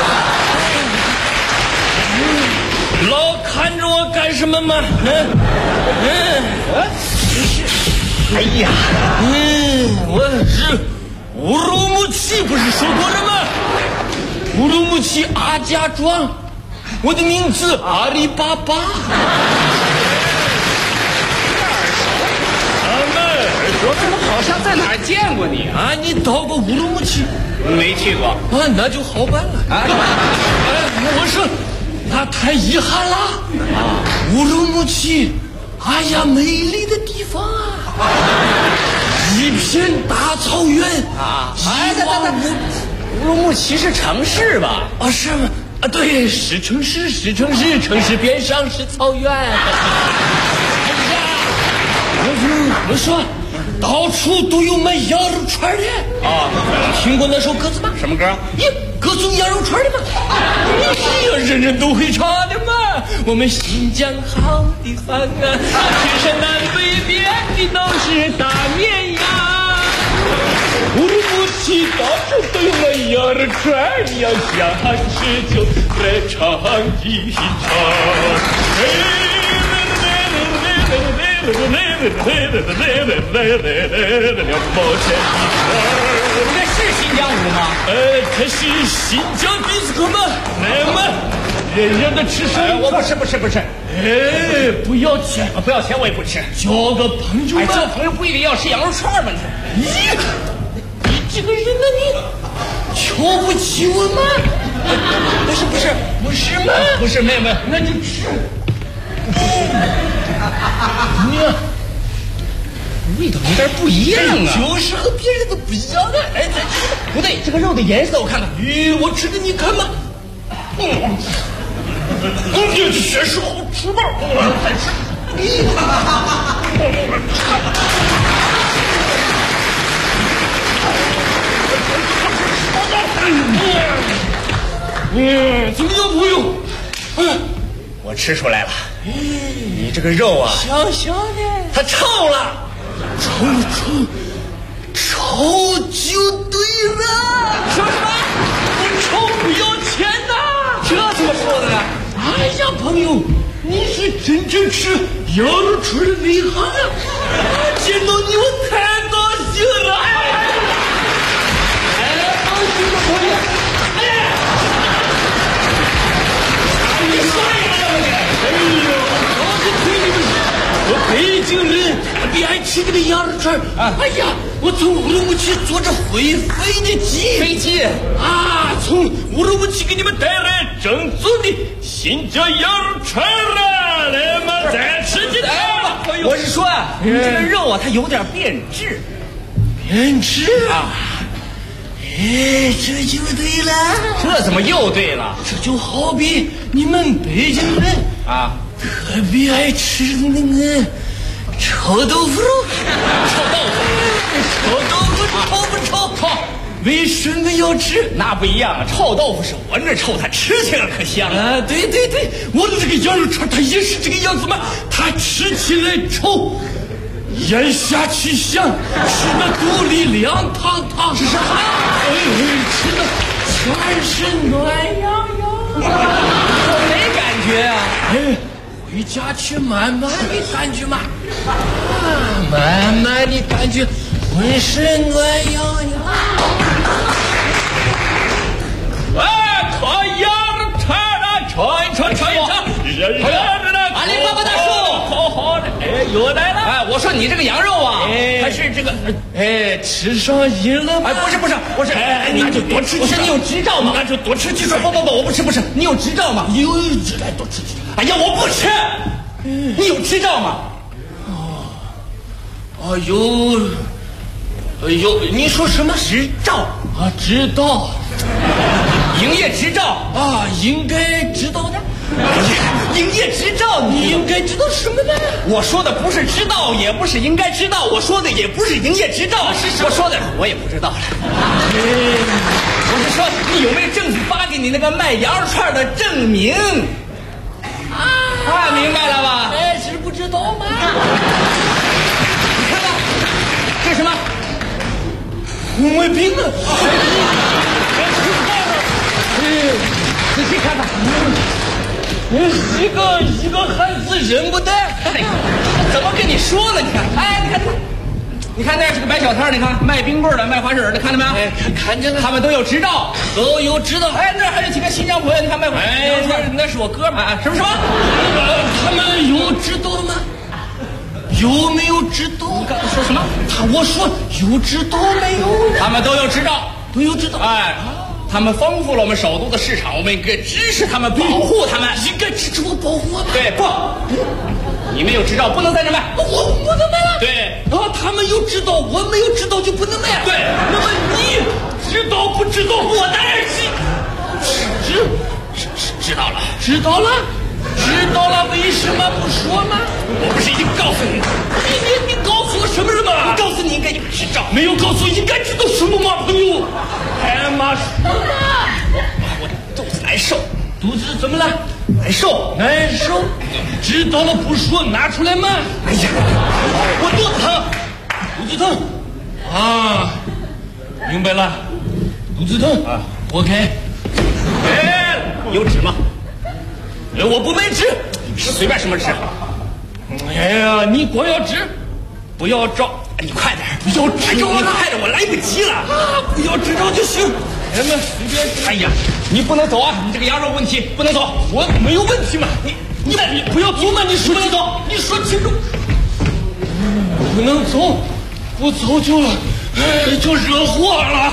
老看着我干什么吗？ 哎呀， 我是乌鲁木齐，不是说过了吗？乌鲁木齐阿家庄，我的名字阿里巴巴。说这么好好像在哪儿见过你啊？你到过乌鲁木齐？ 没去过啊，那就好办了啊！我说，那太遗憾了啊！乌鲁木齐，哎呀，美丽的地方啊，一片大草原啊！哎，乌鲁木齐是城市吧？ 啊，是吗？啊，对，是城市，城市边上是草原。哎呀，我说。到处都有卖羊肉串的啊！ 听过那首歌子吗？ 什么歌？ 歌颂羊肉串的吗？人人都会唱的嘛。我们新疆好地方啊，天山南北遍地都是大绵羊。乌鲁木齐到处都有卖羊肉串，你要想吃就来尝一尝。2毛钱这是新疆舞吗？ 这是新疆迪斯科吗？来嘛，人人的吃什么？ 我不吃。 不要钱， 不要钱我也不吃。 交个朋友嘛， 交朋友不一定要吃羊肉串吗？ 你这个人呢，你瞧不起我吗？不是吗？ 不是妹妹， 那就吃。 味道有点不一样啊， 就是和别人都不一样的。哎， 不对，这个肉的颜色我看看。 我吃给你看吧。这确实好吃吧？再吃。怎么样，朋友？ 我吃出来了。你这个肉啊， 香香的， 它臭了。 臭就对了。 说什么？ 我臭不要钱呐？ 这怎么说的呢？ 哎呀，朋友，你是真正吃羊肉串的内行啊！见到你我太高兴了。高兴的朋友，你说呀，我北京人，我最爱吃这个羊肉串啊！哎呀，我从乌鲁木齐坐着会飞的飞机啊，从乌鲁木齐给你们带来正宗的新疆羊肉串了，来嘛，再吃几条吧。 我是说啊，你这个肉啊，它有点变质。 变质啊？哎，这就对了。 这怎么又对了？ 这就好比你们北京人啊， 特别爱吃的那个臭豆腐肉。臭豆腐臭不臭？ 臭。 为什么要吃？ 那不一样啊，臭豆腐是闻着臭，它吃起来可香啊！对，我的这个羊肉串它也是这个样子嘛，它吃起来臭，咽下去香，吃的肚里凉堂堂， 这是啥？ 吃的全是暖洋洋。 我没感觉啊。 回家去慢慢的感觉嘛，慢慢的感觉，浑身暖洋洋。烤羊肉串啊，串一串， 阿里巴巴大叔， 好的，又来了。 我说你这个羊肉啊，它是这个， 吃上瘾了吗？ 不是， 那就多吃。 我说你有执照吗？ 那就多吃几串。 不，我不吃，你有执照吗？ 有执照多吃几串。 哎呀，我不吃。你有执照吗？ 有，你说什么执照啊？知道， 营业执照啊，应该知道的。 营业执照， 你应该知道什么呢？ 我说的不是知道，也不是应该知道，我说的也不是营业执照，我说的我也不知道了。我是说，你有没有政府发给你那个卖羊肉串的证明？明白了吧？ 是不知道吗？ 你看看，这是什么？ 红卫兵啊！ 仔细看看， 一个汉字认不得。 怎么跟你说了？你看，你看那是个摆小摊，你看卖冰棍的、卖花生的，看到没有？ 看见了， 他们都有执照， 都有执照。 那还有几个新疆朋友，你看卖花生，那是我哥们儿，什么？ 他们有执照吗？ 有没有指导？ 你刚才说什么？ 我说有指导没有？ 他们都有指导， 都有指导。 哎，他们丰富了我们首都的市场，我们应该支持他们，保护他们， 应该支持我，保护我。 对，不，你没有执照不能在这卖， 我不能卖了。 对， 他们有指导，我没有指导就不能卖。 对， 那么你知道不知道？我当然知道了，知道了。为什么不说呢？ 我不是已经告诉你， 你告诉我什么？ 我告诉你应该有执照， 没有告诉应该知道什么吗？朋友，还妈说我肚子难受， 肚子怎么了？ 难受， 知道了不说，拿出来嘛。 哎呀， 我肚子疼啊，明白了，肚子疼啊，活开。 哎，有纸吗？ 我不买纸， 随便什么纸。 哎呀，你光要纸，不要照。 你快点， 不要执照， 你快点，我来不及了。 不要执照就行。咱们随便。 哎呀，你不能走啊！你这个羊肉问题不能走。 我没有问题嘛。你不要走嘛！你说清楚，你说清楚。不能走，不走就惹祸了。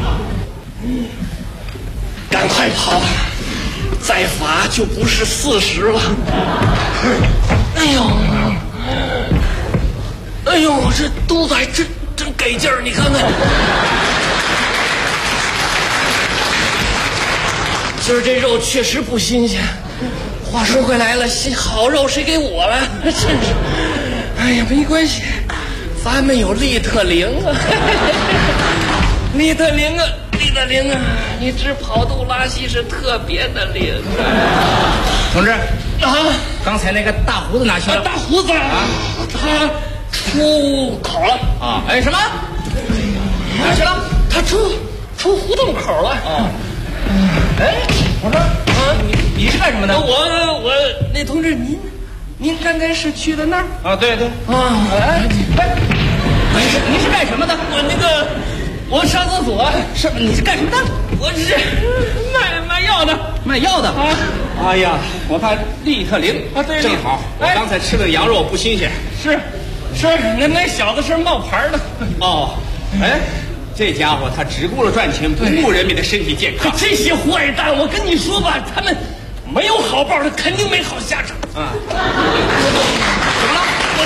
赶快跑！再罚就不是40了。哎呦，这肚子还真给劲儿，你看看。今儿这肉确实不新鲜。话说回来了，好肉谁给我了？真是。哎呀，没关系，咱们有利特灵啊。利特灵啊，你治跑肚拉稀是特别的灵。 同志刚才那个大胡子哪去了？ 大胡子他出口了啊！哎，什么？哪去了？ 他出胡同口了啊！ 哎，我说你是干什么的？ 我那同志您刚才是去的那儿啊？对啊！ 你是干什么的？ 我上厕所。 你是干什么的？ 我是卖药的。 卖药的啊！哎呀，我看利特灵啊，对， 正好。我刚才吃的羊肉不新鲜。 是，那小子是冒牌的。 哦，哎，这家伙他只顾着赚钱，不顾人民的身体健康。 这些坏蛋，我跟你说吧，他们没有好报，他肯定没好下场。 啊！怎么了？我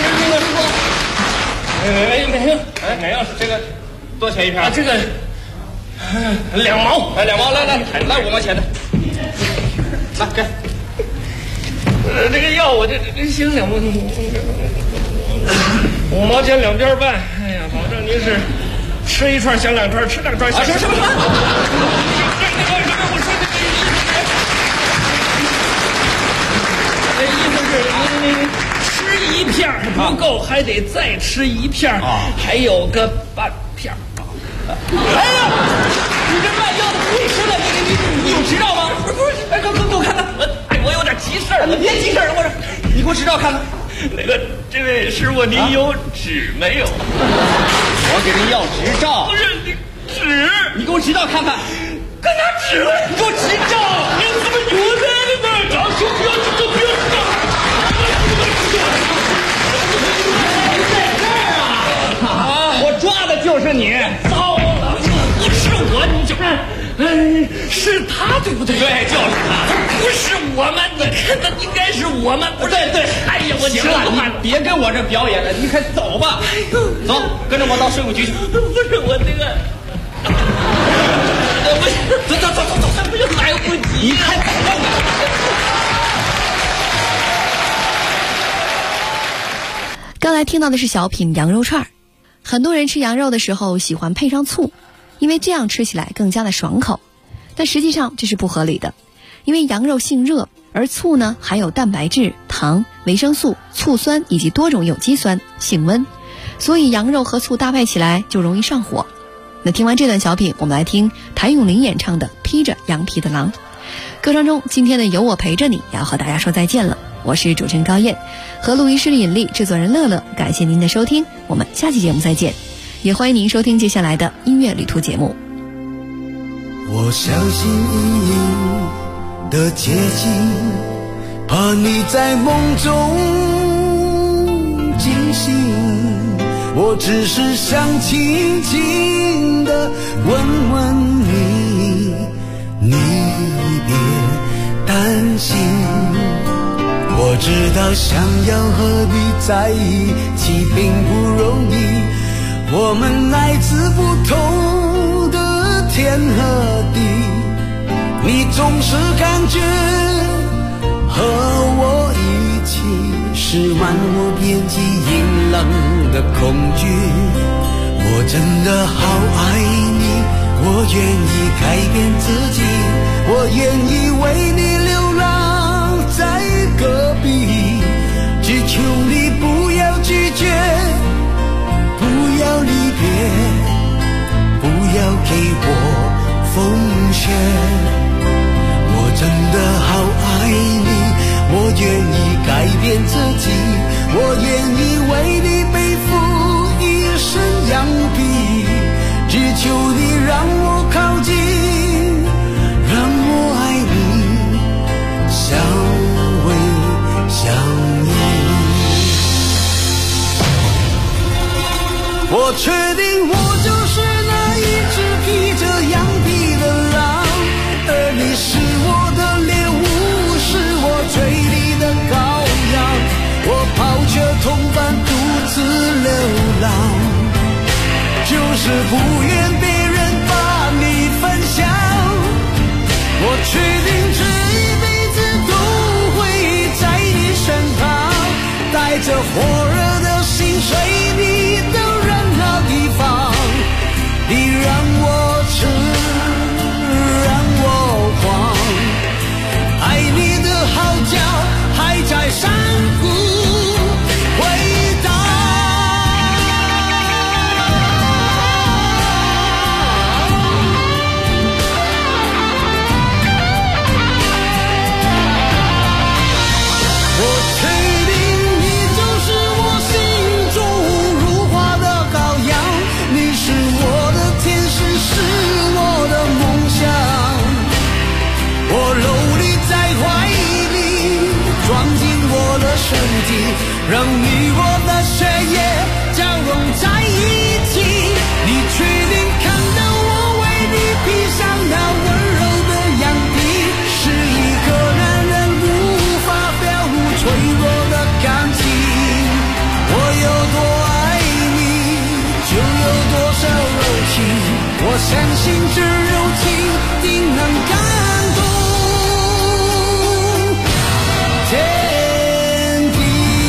这没有，这个多少钱一片？ 这个2毛， 来2毛，来5毛钱的，来给。 这个药我这行2毛，5毛钱2边半。哎呀，保证您是吃一串想2串，吃2串想。 什么？ 我说这意思是您吃一片不够，还得再吃一片，还有个半片。 哎呀，你这卖药的不会吃的，你有执照吗？不是，哎，给我看看， 我有点急事儿了。 别急事儿了，我说，你给我执照看看。 这位师傅，您有纸没有？ 我给您要执照。 不是你纸， 你给我执照看看。 干啥纸了？ 你给我执照。 你怎么有在的呢？长兄不要执照，不要执照。 我抓的就是你。 糟了，不是我，你就是他对不对？ 对，就是他。 不是我们，你看的应该是我们，不是？ 对。 哎呀，我行了，你别跟我这表演了，你快走吧。走，跟着我到税务局去。 不是我这个，走，不就来不及？ 你快走吧。 刚才听到的是小品羊肉串。很多人吃羊肉的时候喜欢配上醋，因为这样吃起来更加的爽口。但实际上这是不合理的，因为羊肉性热，而醋呢含有蛋白质、糖、维生素、醋酸以及多种有机酸，性温，所以羊肉和醋搭配起来就容易上火。那听完这段小品，我们来听谭咏麟演唱的《披着羊皮的狼》。歌声中，今天的有我陪着你也要和大家说再见了。我是主持人高燕，和录音师的引力，制作人乐乐，感谢您的收听，我们下期节目再见，也欢迎您收听接下来的音乐旅途节目。 我相信阴影的接近，怕你在梦中惊醒，我只是想轻轻地问问你，你别担心。我知道想要和你在一起并不容易，我们来自不同的天和地，你总是感觉和我一起是漫无边际阴冷的恐惧。我真的好爱你，我愿意改变自己，我愿意为你流浪在隔壁，只求你不要拒绝，不要离别，不要给我风雪。我真的好爱你，我愿意改变自己，我愿意为你背负一身羊皮，只求你让我靠近，让我爱你，相偎相依。我确定我就是那一只披着羊皮的狼，而你是我的猎物，是我嘴里的羔羊。我抛却同伴独自流浪，就是不愿别人把你分享。我确定这一辈子都会在你身旁，带着火热的心随你的任何地方。你让我吃，让我狂，爱你的号角还在山谷回荡。我确定你就是我心中如花的羔羊，你是我的天使，是我的梦想。我搂你在怀里，装进我的身体，让你我的血液交融在一起。你确定看到我为你披上那温柔的羊皮，是一个男人无法表露脆弱的感情。我有多爱你，就有多少柔情，我相信这柔情定能感动天地。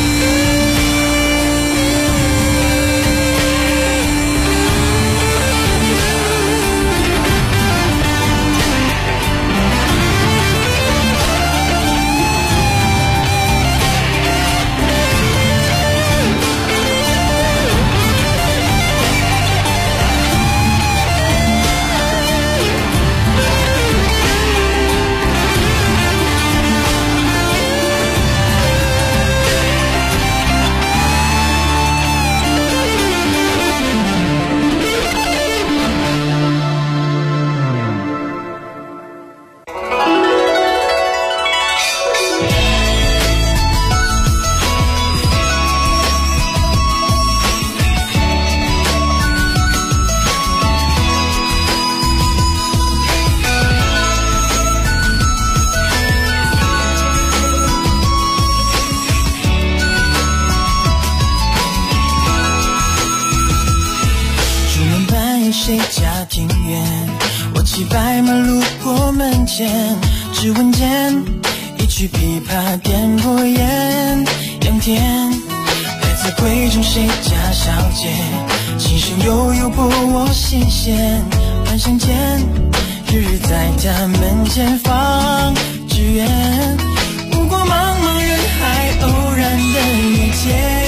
谁家庭院，我骑白马路过门前，指纹间一曲琵琶点拨烟阳天。来自贵州谁家小姐，轻声悠悠拨我心弦，半生间日日在家门前放纸鸢。不过茫茫人海偶然的遇见，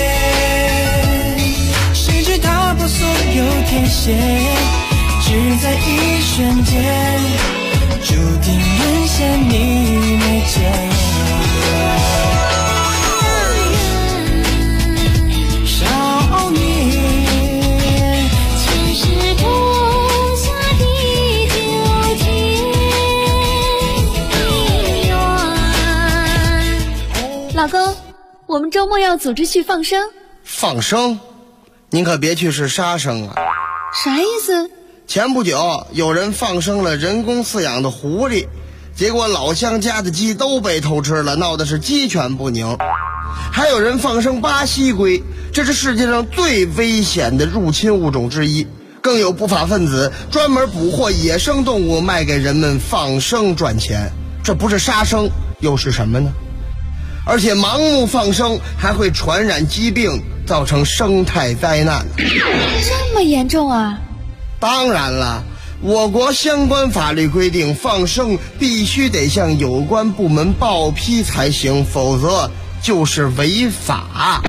谁知踏破所有天线，只在一瞬间，注定沦陷你眉间。少年，前世种下的纠结。 老公，我们周末要组织去放生。 放生，您可别去是杀生啊。 啥意思？ 前不久有人放生了人工饲养的狐狸，结果老乡家的鸡都被偷吃了，闹的是鸡犬不宁。还有人放生巴西龟，这是世界上最危险的入侵物种之一。更有不法分子专门捕获野生动物卖给人们放生赚钱，这不是杀生又是什么呢？而且盲目放生还会传染疾病，造成生态灾难。 这么严重啊？ 当然了，我国相关法律规定，放生必须得向有关部门报批才行，否则就是违法。